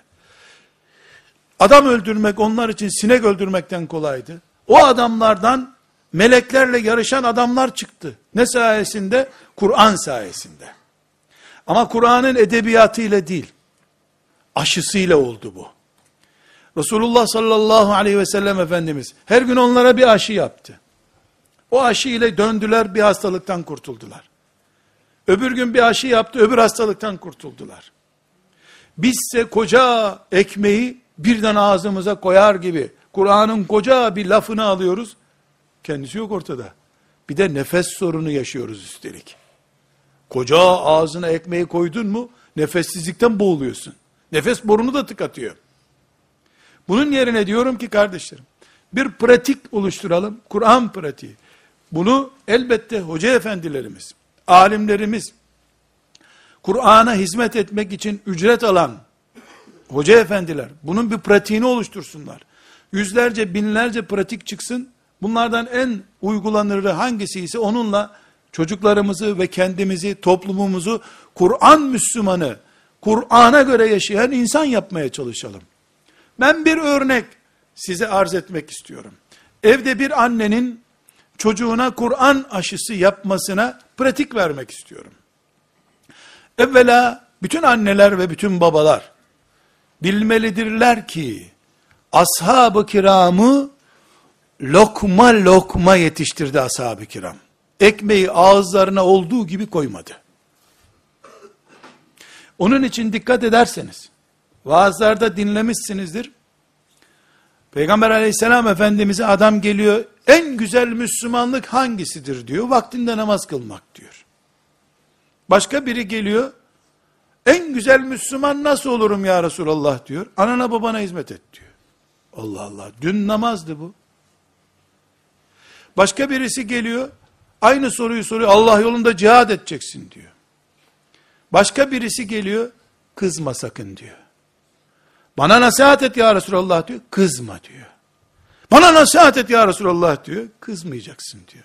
Adam öldürmek onlar için sinek öldürmekten kolaydı. O adamlardan meleklerle yarışan adamlar çıktı. Ne sayesinde? Kur'an sayesinde. Ama Kur'an'ın edebiyatıyla değil, aşısıyla oldu bu. Resulullah sallallahu aleyhi ve sellem Efendimiz her gün onlara bir aşı yaptı. O aşı ile döndüler, bir hastalıktan kurtuldular. Öbür gün bir aşı yaptı, öbür hastalıktan kurtuldular. Bizse koca ekmeği birden ağzımıza koyar gibi Kur'an'ın koca bir lafını alıyoruz. Kendisi yok ortada. Bir de nefes sorunu yaşıyoruz üstelik. Koca ağzına ekmeği koydun mu nefessizlikten boğuluyorsun. Nefes borunu da tıkatıyor. Bunun yerine diyorum ki kardeşlerim, bir pratik oluşturalım. Kur'an pratiği. Bunu elbette hoca efendilerimiz, alimlerimiz, Kur'an'a hizmet etmek için ücret alan hoca efendiler, bunun bir pratiğini oluştursunlar. Yüzlerce, binlerce pratik çıksın. Bunlardan en uygulanırı hangisi ise onunla çocuklarımızı ve kendimizi, toplumumuzu, Kur'an Müslümanı, Kur'an'a göre yaşayan insan yapmaya çalışalım. Ben bir örnek size arz etmek istiyorum. Evde bir annenin çocuğuna Kur'an aşısı yapmasına pratik vermek istiyorum. Evvela bütün anneler ve bütün babalar bilmelidirler ki ashab-ı kiramı lokma lokma yetiştirdi ashab-ı kiram. Ekmeği ağızlarına olduğu gibi koymadı. Onun için dikkat ederseniz, vaazlarda dinlemişsinizdir. Peygamber aleyhisselam Efendimiz'e adam geliyor, en güzel Müslümanlık hangisidir diyor, vaktinde namaz kılmak diyor. Başka biri geliyor, en güzel Müslüman nasıl olurum ya Resulallah diyor, anana babana hizmet et diyor. Allah Allah, dün namazdı bu. Başka birisi geliyor, aynı soruyu soruyor, Allah yolunda cihad edeceksin diyor. Başka birisi geliyor, kızma sakın diyor. Bana nasihat et ya Resulallah diyor, kızma diyor. Bana nasihat et ya Resulallah diyor, kızmayacaksın diyor.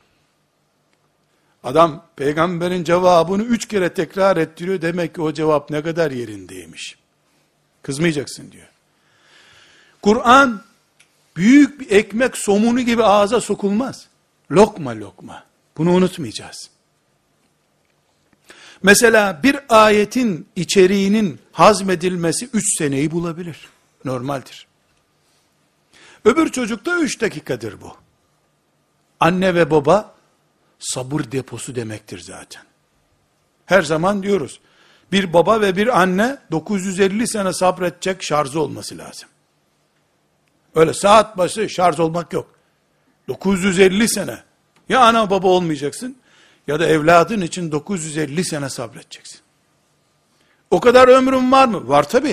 Adam peygamberin cevabını 3 kere tekrar ettiriyor, demek ki o cevap ne kadar yerindeymiş. Kızmayacaksın diyor. Kur'an büyük bir ekmek somunu gibi ağza sokulmaz. Lokma lokma. Bunu unutmayacağız. Mesela bir ayetin içeriğinin hazmedilmesi 3 seneyi bulabilir. Normaldir. Öbür çocukta 3 dakikadır bu. Anne ve baba sabır deposu demektir zaten. Her zaman diyoruz, bir baba ve bir anne 950 sene sabredecek şarjı olması lazım. Öyle saat başı şarj olmak yok. 950 sene. Ya ana baba olmayacaksın, ya da evladın için 950 sene sabredeceksin. O kadar ömrün var mı? Var tabi.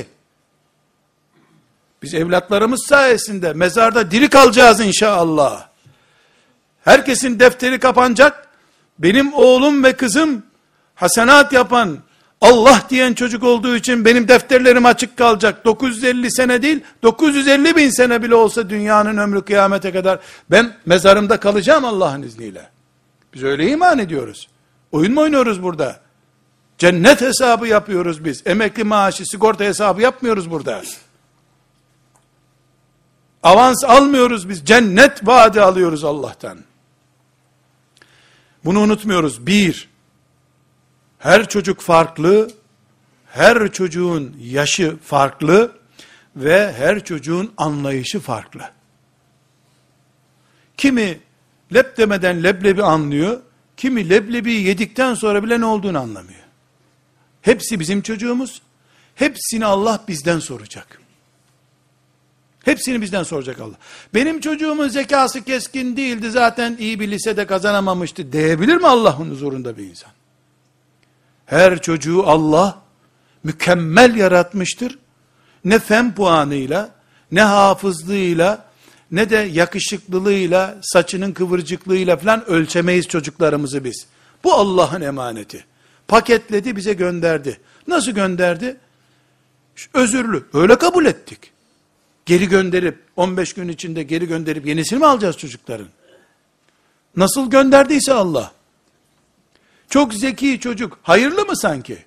Biz evlatlarımız sayesinde mezarda diri kalacağız inşallah. Herkesin defteri kapanacak. Benim oğlum ve kızım hasenat yapan, Allah diyen çocuk olduğu için benim defterlerim açık kalacak. 950 sene değil, 950 bin sene bile olsa dünyanın ömrü kıyamete kadar ben mezarımda kalacağım Allah'ın izniyle. Biz öyle iman ediyoruz. Oyun mu oynuyoruz burada? Cennet hesabı yapıyoruz biz. Emekli maaşı, sigorta hesabı yapmıyoruz burada. Avans almıyoruz biz. Cennet vaadi alıyoruz Allah'tan. Bunu unutmuyoruz. Bir, her çocuk farklı, her çocuğun yaşı farklı ve her çocuğun anlayışı farklı. Kimi lep demeden leblebi anlıyor, kimi leblebiyi yedikten sonra bile ne olduğunu anlamıyor. Hepsi bizim çocuğumuz, hepsini Allah bizden soracak. Hepsini bizden soracak Allah. Benim çocuğumun zekası keskin değildi, zaten iyi bir lisede kazanamamıştı diyebilir mi Allah'ın huzurunda bir insan? Her çocuğu Allah mükemmel yaratmıştır. Ne fen puanıyla, ne hafızlığıyla, ne de yakışıklılığıyla, saçının kıvırcıklığıyla falan ölçemeyiz çocuklarımızı biz. Bu Allah'ın emaneti. Paketledi, bize gönderdi. Nasıl gönderdi? Özürlü. Öyle kabul ettik. Geri gönderip, 15 gün içinde geri gönderip yenisini mi alacağız çocukların? Nasıl gönderdiyse Allah. Çok zeki çocuk, hayırlı mı sanki?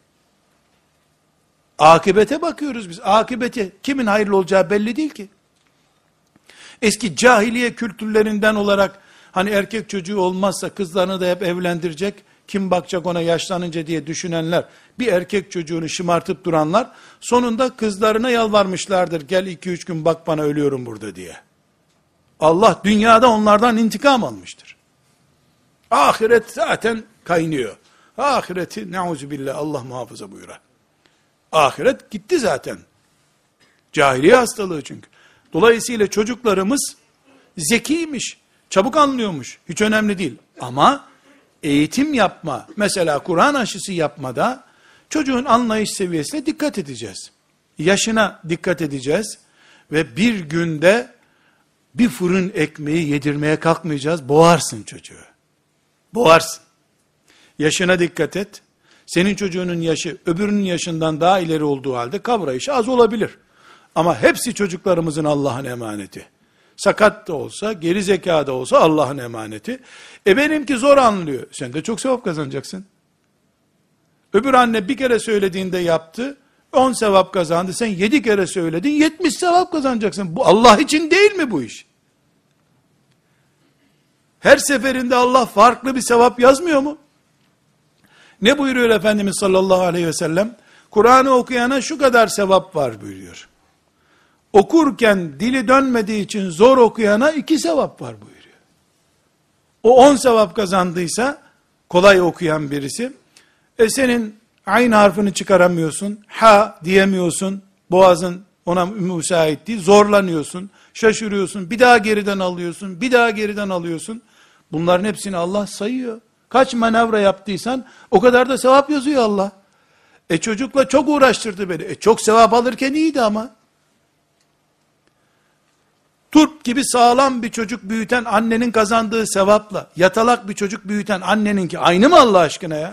Akibete bakıyoruz biz. Akibeti kimin hayırlı olacağı belli değil ki. Eski cahiliye kültürlerinden olarak, hani erkek çocuğu olmazsa kızlarını da hep evlendirecek, kim bakacak ona yaşlanınca diye düşünenler, bir erkek çocuğunu şımartıp duranlar, sonunda kızlarına yalvarmışlardır, gel 2-3 gün bak bana, ölüyorum burada diye. Allah dünyada onlardan intikam almıştır. Ahiret zaten kaynıyor. Ahireti neuzubillah, Allah muhafaza buyurar. Ahiret gitti zaten. Cahiliye hastalığı çünkü. Dolayısıyla çocuklarımız zekiymiş, çabuk anlıyormuş, hiç önemli değil. Ama eğitim yapma, mesela Kur'an aşısı yapmada, çocuğun anlayış seviyesine dikkat edeceğiz. Yaşına dikkat edeceğiz. Ve bir günde bir fırın ekmeği yedirmeye kalkmayacağız, boğarsın çocuğu. Boğarsın. Yaşına dikkat et. Senin çocuğunun yaşı öbürünün yaşından daha ileri olduğu halde kavrayışı az olabilir. Ama hepsi çocuklarımızın Allah'ın emaneti. Sakat da olsa, geri zeka da olsa Allah'ın emaneti. Benimki zor anlıyor. Sen de çok sevap kazanacaksın. Öbür anne bir kere söylediğinde yaptı, 10 sevap kazandı. Sen 7 kere söyledin, 70 sevap kazanacaksın. Bu Allah için değil mi bu iş? Her seferinde Allah farklı bir sevap yazmıyor mu? Ne buyuruyor Efendimiz sallallahu aleyhi ve sellem? Kur'an'ı okuyana şu kadar sevap var buyuruyor. Okurken dili dönmediği için zor okuyana 2 sevap var buyuruyor. O 10 sevap kazandıysa, kolay okuyan birisi, senin ayn harfini çıkaramıyorsun, ha diyemiyorsun, boğazın ona müsait değil, zorlanıyorsun, şaşırıyorsun, bir daha geriden alıyorsun, bir daha geriden alıyorsun. Bunların hepsini Allah sayıyor. Kaç manevra yaptıysan o kadar da sevap yazıyor Allah. Çocukla çok uğraştırdı beni. Çok sevap alırken iyiydi ama. Turp gibi sağlam bir çocuk büyüten annenin kazandığı sevapla, yatalak bir çocuk büyüten anneninki aynı mı Allah aşkına ya?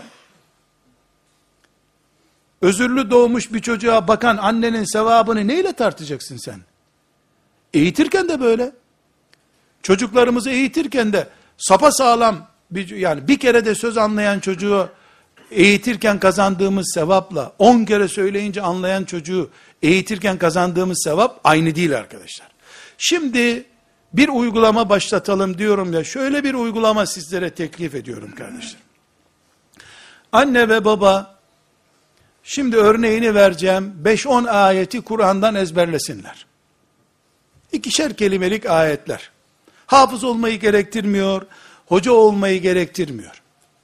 Özürlü doğmuş bir çocuğa bakan annenin sevabını neyle tartacaksın sen? Eğitirken de böyle. Çocuklarımızı eğitirken de sapasağlam, yani bir kere de söz anlayan çocuğu eğitirken kazandığımız sevapla 10 kere söyleyince anlayan çocuğu eğitirken kazandığımız sevap aynı değil arkadaşlar. Şimdi bir uygulama başlatalım diyorum ya, şöyle bir uygulama sizlere teklif ediyorum kardeşlerim. Anne ve baba, şimdi örneğini vereceğim, 5-10 ayeti Kur'an'dan ezberlesinler. 2'şer kelimelik ayetler. Hafız olmayı gerektirmiyor, hoca olmayı gerektirmiyor.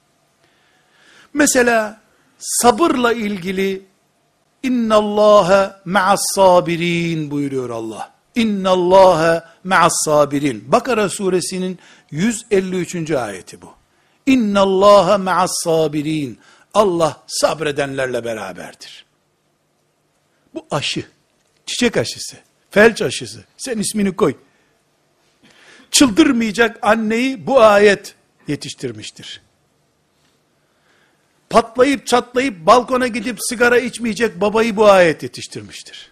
Mesela sabırla ilgili İnnallâhe ma'as sabirin buyuruyor Allah. İnnallâhe ma'as sabirin. Bakara suresinin 153. ayeti bu. İnnallâhe ma'as sabirin. Allah sabredenlerle beraberdir. Bu aşı, çiçek aşısı, felç aşısı, sen ismini koy. Çıldırmayacak anneyi bu ayet yetiştirmiştir. Patlayıp çatlayıp balkona gidip sigara içmeyecek babayı bu ayet yetiştirmiştir.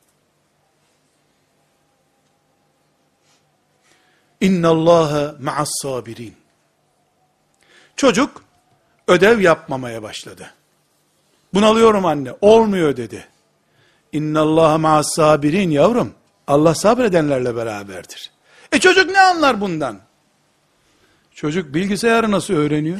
İnnallâhe ma'as sabirin. Çocuk ödev yapmamaya başladı. Bunalıyorum anne, olmuyor dedi. İnnallâhe ma'as sabirin yavrum. Allah sabredenlerle beraberdir. Çocuk ne anlar bundan? Çocuk bilgisayarı nasıl öğreniyor?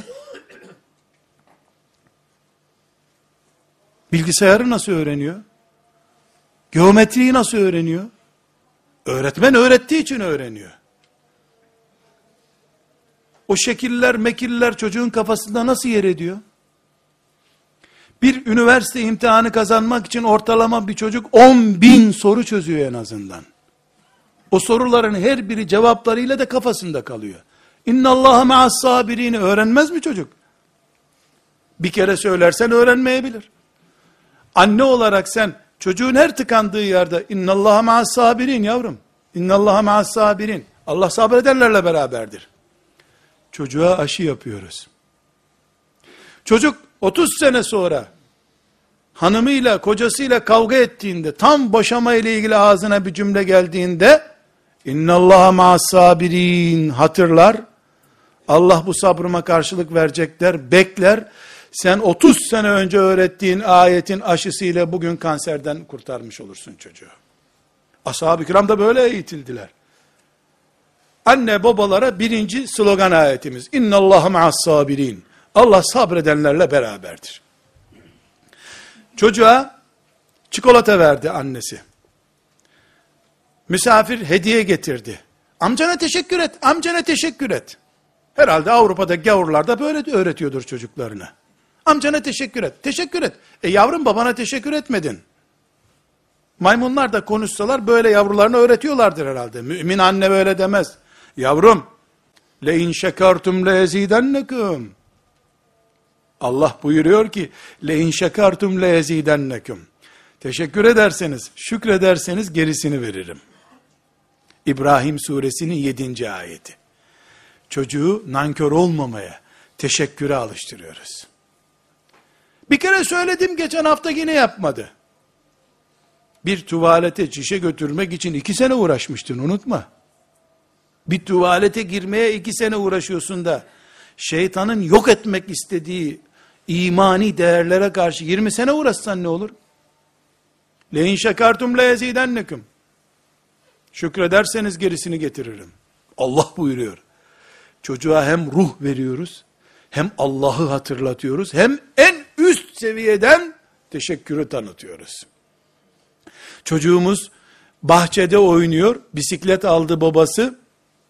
Bilgisayarı nasıl öğreniyor? Geometriyi nasıl öğreniyor? Öğretmen öğrettiği için öğreniyor. O şekiller, mekiller çocuğun kafasında nasıl yer ediyor? Bir üniversite imtihanı kazanmak için ortalama bir çocuk 10.000 soru çözüyor en azından. O soruların her biri cevaplarıyla da kafasında kalıyor. İnnallâhe ma'as sabirini öğrenmez mi çocuk? Bir kere söylersen öğrenmeyebilir. Anne olarak sen Çocuğun her tıkandığı yerde innallaha ma'as sabirin yavrum. İnnallaha ma'as sabirin. Allah sabredenlerle beraberdir. Çocuğa aşı yapıyoruz. Çocuk 30 sene sonra hanımıyla, kocasıyla kavga ettiğinde, tam boşama ile ilgili ağzına bir cümle geldiğinde, innallaha ma'as sabirin hatırlar. Allah bu sabrıma karşılık verecekler, bekler. Sen 30 sene önce öğrettiğin ayetin aşısıyla bugün kanserden kurtarmış olursun çocuğu. Ashab-ı kiram da böyle eğitildiler. Anne babalara birinci slogan ayetimiz. İnnallâhe ma'as sabirin. Allah sabredenlerle beraberdir. Çocuğa çikolata verdi annesi. Misafir hediye getirdi. Amcana teşekkür et, amcana teşekkür et. Herhalde Avrupa'da gavurlar da böyle öğretiyordur çocuklarına. Amcana teşekkür et, teşekkür et. Yavrum babana teşekkür etmedin. Maymunlar da konuşsalar böyle yavrularına öğretiyorlardır herhalde. Mümin anne böyle demez. Yavrum, le in şekertum le yezidennekum. Allah buyuruyor ki, le in şekertum le yezidennekum. Teşekkür ederseniz, şükrederseniz gerisini veririm. İbrahim suresinin 7. ayeti. Çocuğu nankör olmamaya, teşekküre alıştırıyoruz. Bir kere söyledim, geçen hafta yine yapmadı. Bir tuvalete şişe götürmek için 2 sene uğraşmıştın, unutma. Bir tuvalete girmeye 2 sene uğraşıyorsun da, şeytanın yok etmek istediği imani değerlere karşı 20 sene uğraşsan ne olur? Le in şekertum le yezidennekum. Şükrederseniz gerisini getiririm. Allah buyuruyor. Çocuğa hem ruh veriyoruz, hem Allah'ı hatırlatıyoruz, hem en üst seviyeden teşekkürü tanıtıyoruz. Çocuğumuz bahçede oynuyor, bisiklet aldı babası.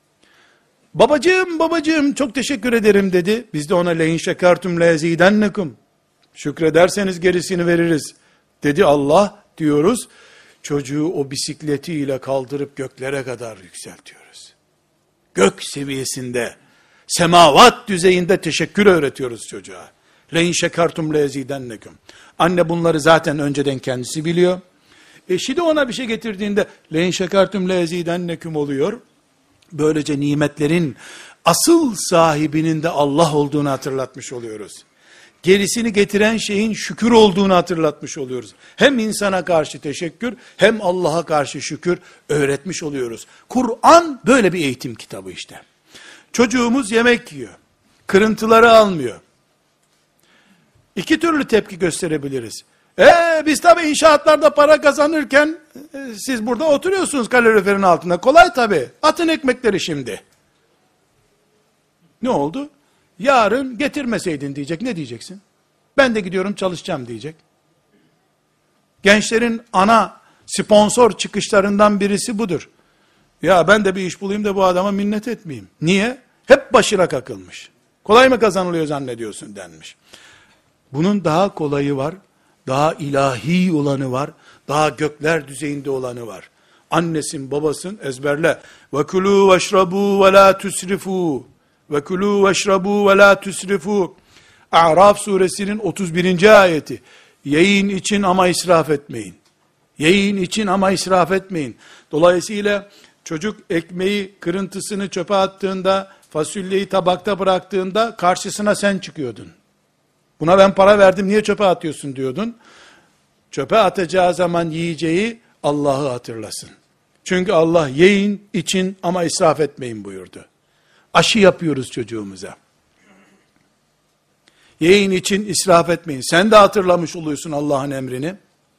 Babacığım çok teşekkür ederim dedi. Biz de ona lehin şekertum lezidennekum. Şükrederseniz gerisini veririz dedi Allah diyoruz. Çocuğu o bisikletiyle kaldırıp göklere kadar yükseltiyoruz. Gök seviyesinde, semavat düzeyinde teşekkür öğretiyoruz çocuğa. Lehin şekertum lezidennekum. Anne bunları zaten önceden kendisi biliyor. Eşi de ona bir şey getirdiğinde lehin şekertum lezidennekum oluyor. Böylece nimetlerin asıl sahibinin de Allah olduğunu hatırlatmış oluyoruz. Gerisini getiren şeyin şükür olduğunu hatırlatmış oluyoruz. Hem insana karşı teşekkür, hem Allah'a karşı şükür öğretmiş oluyoruz. Kur'an böyle bir eğitim kitabı işte. Çocuğumuz yemek yiyor. Kırıntıları almıyor. 2 türlü tepki gösterebiliriz. Biz tabii inşaatlarda para kazanırken siz burada oturuyorsunuz kaloriferin altında. Kolay tabii. Atın ekmekleri şimdi. Ne oldu? Yarın getirmeseydin diyecek. Ne diyeceksin? Ben de gidiyorum çalışacağım diyecek. Gençlerin ana sponsor çıkışlarından birisi budur. Ya ben de bir iş bulayım da bu adama minnet etmeyeyim. Niye? Hep başına kakılmış. Kolay mı kazanılıyor zannediyorsun denmiş. Bunun daha kolayı var. Daha ilahi olanı var. Daha gökler düzeyinde olanı var. Annesin, babasın, ezberle. وَكُلُوا وَاشْرَبُوا وَلَا تُسْرِفُوا وَكُلُوا وَاشْرَبُوا وَلَا تُسْرِفُوا A'raf suresinin 31. ayeti. Yiyin için ama israf etmeyin. Yiyin için ama israf etmeyin. Dolayısıyla çocuk ekmeği kırıntısını çöpe attığında, fasulyeyi tabakta bıraktığında karşısına sen çıkıyordun. Buna ben para verdim, niye çöpe atıyorsun diyordun. Çöpe atacağı zaman yiyeceği Allah'ı hatırlasın. Çünkü Allah yiyin için ama israf etmeyin buyurdu. Aşı yapıyoruz çocuğumuza. Yiyin için israf etmeyin. Sen de hatırlamış oluyorsun Allah'ın emrini.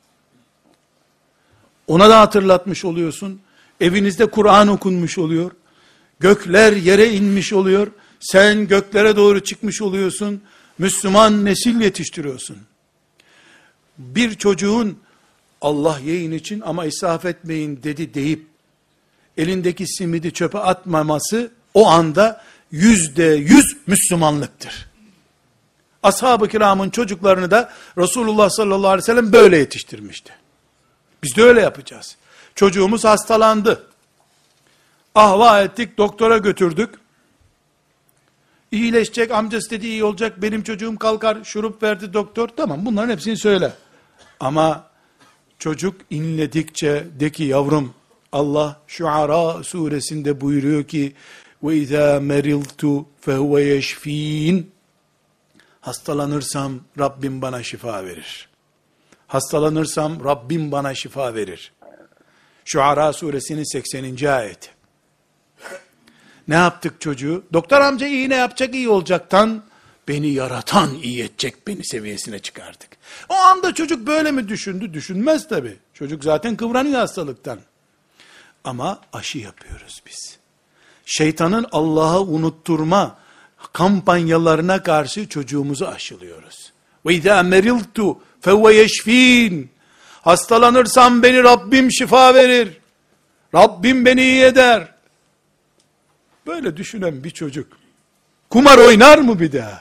Ona da hatırlatmış oluyorsun. Evinizde Kur'an okunmuş oluyor. Gökler yere inmiş oluyor. Sen göklere doğru çıkmış oluyorsun. Müslüman nesil yetiştiriyorsun. Bir çocuğun Allah yiyin için ama israf etmeyin dedi deyip elindeki simidi çöpe atmaması o anda %100 Müslümanlıktır. Ashab-ı kiramın çocuklarını da Resulullah sallallahu aleyhi ve sellem böyle yetiştirmişti. Biz de öyle yapacağız. Çocuğumuz hastalandı. Ahva ettik, doktora götürdük. İyileşecek, amcası dedi iyi olacak, benim çocuğum kalkar, şurup verdi doktor. Tamam, bunların hepsini söyle. Ama Çocuk inledikçe de ki yavrum, Allah Şuara suresinde buyuruyor ki وَاِذَا مَرِلْتُ فَهُوَ يَشْف۪ينَ Hastalanırsam Rabbim bana şifa verir. Hastalanırsam Rabbim bana şifa verir. Şuara suresinin 80. ayeti. Ne yaptık çocuğu? Doktor amca iğne yapacak, iyi olacaktan beni yaratan iyi edecek beni seviyesine çıkardık. O anda çocuk böyle mi düşündü? Düşünmez tabii. Çocuk zaten kıvranıyor hastalıktan. Ama aşı yapıyoruz biz. Şeytanın Allah'ı unutturma kampanyalarına karşı çocuğumuzu aşılıyoruz. وَاِذَا مَرِلْتُ فَهُوَ يَشْف۪ينَ Hastalanırsam beni Rabbim şifa verir. Rabbim beni iyi eder. Böyle düşünen bir çocuk kumar oynar mı bir daha?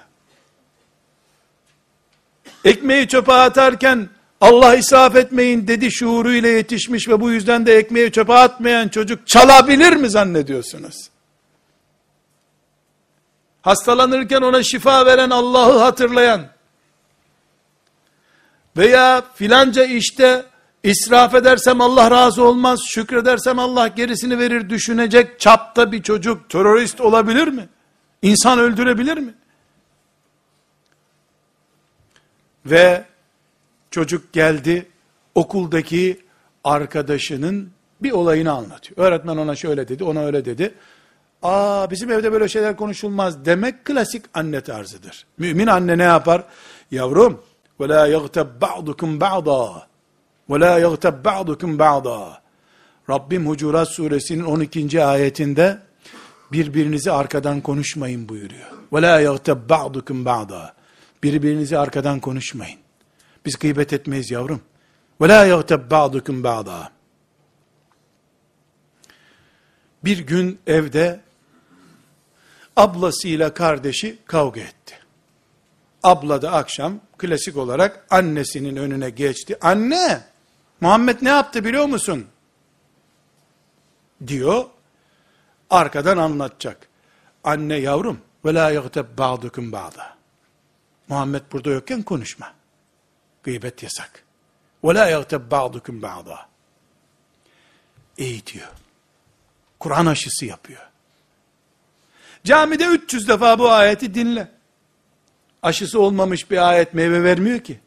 Ekmeği çöpe atarken Allah israf etmeyin dedi şuuruyla yetişmiş ve bu yüzden de ekmeği çöpe atmayan çocuk çalabilir mi zannediyorsunuz? Hastalanırken ona şifa veren Allah'ı hatırlayan veya filanca işte israf edersem Allah razı olmaz, şükredersem Allah gerisini verir düşünecek çapta bir çocuk terörist olabilir mi? İnsan öldürebilir mi? Ve çocuk geldi, okuldaki arkadaşının bir olayını anlatıyor. Öğretmen ona şöyle dedi, ona öyle dedi. Bizim evde böyle şeyler konuşulmaz demek klasik anne tarzıdır. Mümin anne ne yapar? Yavrum, وَلَا يَغْتَبْ بَعْضُكُمْ بَعْضًا وَلَا يَغْتَبْ بَعْضُكُمْ بَعْضًا Rabbim Hucurat suresinin 12. ayetinde birbirinizi arkadan konuşmayın buyuruyor. وَلَا يَغْتَبْ بَعْضُكُمْ بَعْضًا Birbirinizi arkadan konuşmayın. Biz gıybet etmeyiz yavrum. وَلَا يَغْتَبْ بَعْضُكُمْ بَعْضًا Bir gün evde ablasıyla kardeşi kavga etti. Abla da akşam klasik olarak annesinin önüne geçti. Anne, Muhammed ne yaptı biliyor musun? Diyor. Arkadan anlatacak. Anne yavrum, وَلَا يَغْتَبْ بَعْضُكُمْ بَعْضًا Muhammed burada yokken konuşma. Gıybet yasak. وَلَا يَغْتَبْ بَعْضُكُمْ بَعْضًا Eğitiyor. Kur'an aşısı yapıyor. Camide 300 defa bu ayeti dinle. Aşısı olmamış bir ayet meyve vermiyor ki.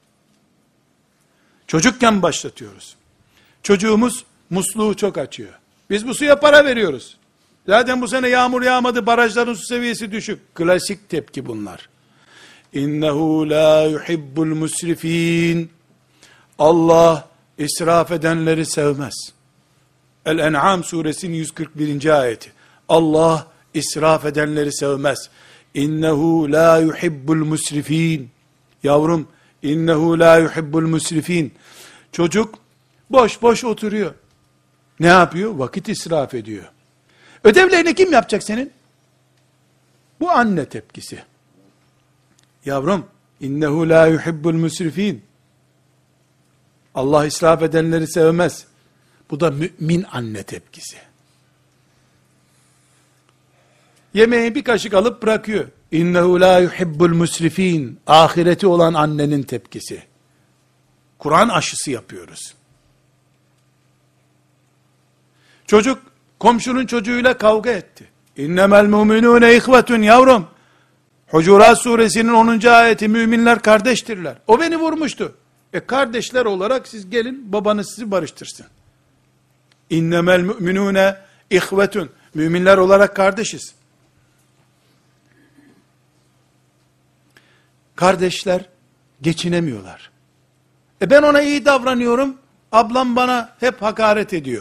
Çocukken başlatıyoruz. Çocuğumuz musluğu çok açıyor. Biz bu suya para veriyoruz. Zaten bu sene yağmur yağmadı, barajların su seviyesi düşük. Klasik tepki bunlar. İnnehu la yuhibbul musrifin. Allah israf edenleri sevmez. El-En'am suresinin 141. ayeti. Allah israf edenleri sevmez. İnnehu la yuhibbul musrifin. Yavrum, innehu la yuhibbul musrifin. Çocuk boş boş oturuyor. Ne yapıyor? Vakit israf ediyor. Ödevlerini kim yapacak senin? Bu anne tepkisi. Yavrum, innehu la yuhibbul musrifin. Allah israf edenleri sevmez. Bu da mümin anne tepkisi. Yemeği bir kaşık alıp bırakıyor. İnnehu la yuhibbul musrifin. Ahireti olan annenin tepkisi. Kur'an aşısı yapıyoruz. Çocuk komşunun çocuğuyla kavga etti. İnnemel mu'minûne ihvetun yavrum. Hucurat suresinin 10. ayeti müminler kardeştirler. O beni vurmuştu. Kardeşler olarak siz gelin babanız sizi barıştırsın. İnnemel mu'minûne ihvetun. Müminler olarak kardeşiz. Kardeşler geçinemiyorlar. Ben ona iyi davranıyorum. Ablam bana hep hakaret ediyor.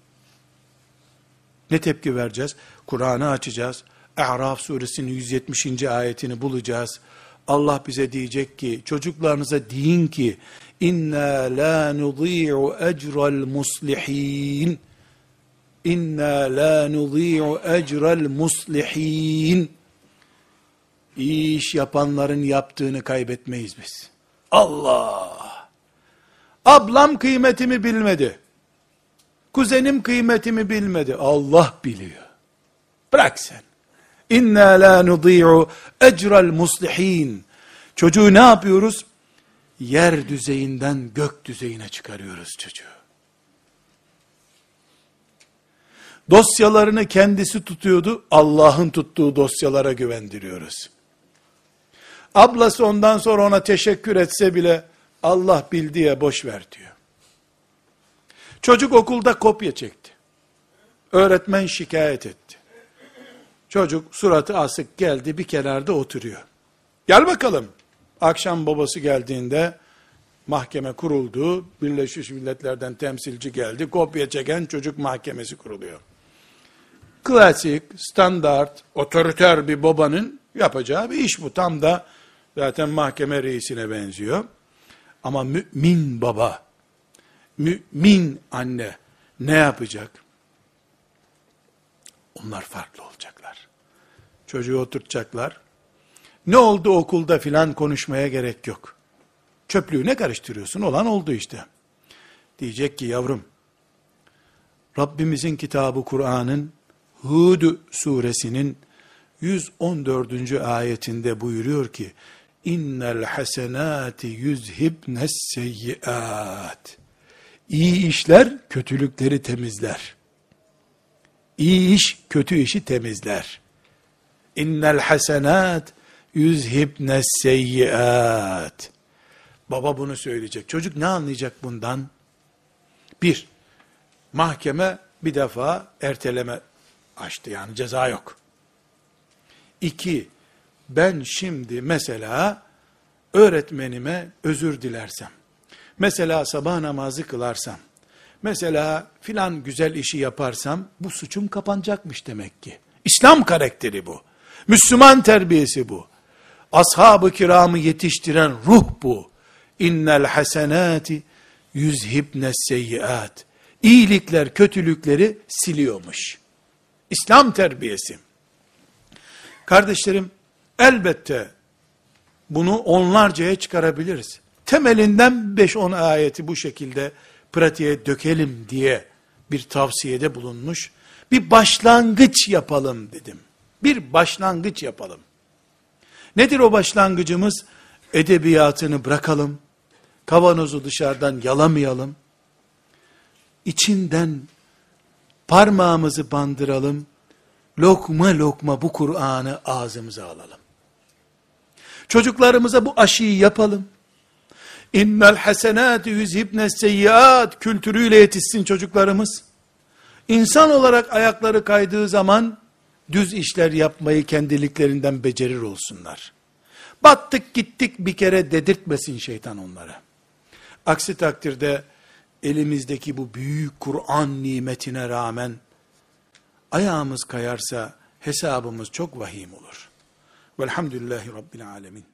Ne tepki vereceğiz? Kur'an'ı açacağız. A'raf suresinin 170. ayetini bulacağız. Allah bize diyecek ki, çocuklarınıza deyin ki, İnna la nudî'u ecral muslihin. İnna la nudî'u ecral muslihin. İyi iş yapanların yaptığını kaybetmeyiz biz. Allah! Ablam kıymetimi bilmedi. Kuzenim kıymetimi bilmedi. Allah biliyor. Bırak sen. İnna la nudî'u ecral muslihin. Çocuğu ne yapıyoruz? yer düzeyinden gök düzeyine çıkarıyoruz çocuğu. Dosyalarını kendisi tutuyordu, Allah'ın tuttuğu dosyalara güvendiriyoruz. Ablası ondan sonra ona teşekkür etse bile, Allah bildiğe boş ver diyor. Çocuk okulda kopya çekti. Öğretmen şikayet etti. Çocuk suratı asık geldi, bir kenarda oturuyor. Gel bakalım. Akşam babası geldiğinde mahkeme kuruldu. Birleşmiş Milletler'den temsilci geldi. Kopya çeken çocuk mahkemesi kuruluyor. Klasik, standart, otoriter bir babanın yapacağı bir iş bu. Tam da zaten mahkeme reisine benziyor. Ama mümin baba, mümin anne ne yapacak? Onlar farklı olacaklar. Çocuğu oturtacaklar. Ne oldu okulda filan konuşmaya gerek yok. Çöplüğü ne karıştırıyorsun? Olan oldu işte. Diyecek ki yavrum, Rabbimizin kitabı Kur'an'ın Hud suresinin 114. ayetinde buyuruyor ki, İnnel hasenati yuzhibnes seyyiat. İyi işler kötülükleri temizler. İyi iş kötü işi temizler. İnnel hasenat yüzhibnes seyyiat. Baba bunu söyleyecek. Çocuk ne anlayacak bundan? Bir, mahkeme bir defa erteleme açtı, yani ceza yok. İki, ben şimdi mesela öğretmenime özür dilersem, mesela sabah namazı kılarsam, mesela filan güzel işi yaparsam, bu suçum kapanacakmış demek ki. İslam karakteri bu. Müslüman terbiyesi bu. Ashab-ı kiramı yetiştiren ruh bu. İnnel hasenati yüzhibnes seyyiat. İyilikler kötülükleri siliyormuş. İslam terbiyesi. Kardeşlerim, elbette bunu onlarcaya çıkarabiliriz. Temelinden 5-10 ayeti bu şekilde pratiğe dökelim diye bir tavsiyede bulunmuş. Bir başlangıç yapalım dedim. Bir başlangıç yapalım. Nedir o başlangıcımız? Edebiyatını bırakalım. Kavanozu dışarıdan yalamayalım. İçinden parmağımızı bandıralım. Lokma lokma bu Kur'an'ı ağzımıza alalım. Çocuklarımıza bu aşıyı yapalım. İnnel hasenâti yüzhibnes seyyiat kültürüyle yetişsin çocuklarımız. İnsan olarak ayakları kaydığı zaman düz işler yapmayı kendiliklerinden becerir olsunlar. Battık gittik bir kere dedirtmesin şeytan onlara. Aksi takdirde elimizdeki bu büyük Kur'an nimetine rağmen ayağımız kayarsa hesabımız çok vahim olur. Velhamdülillahi Rabbil alemin.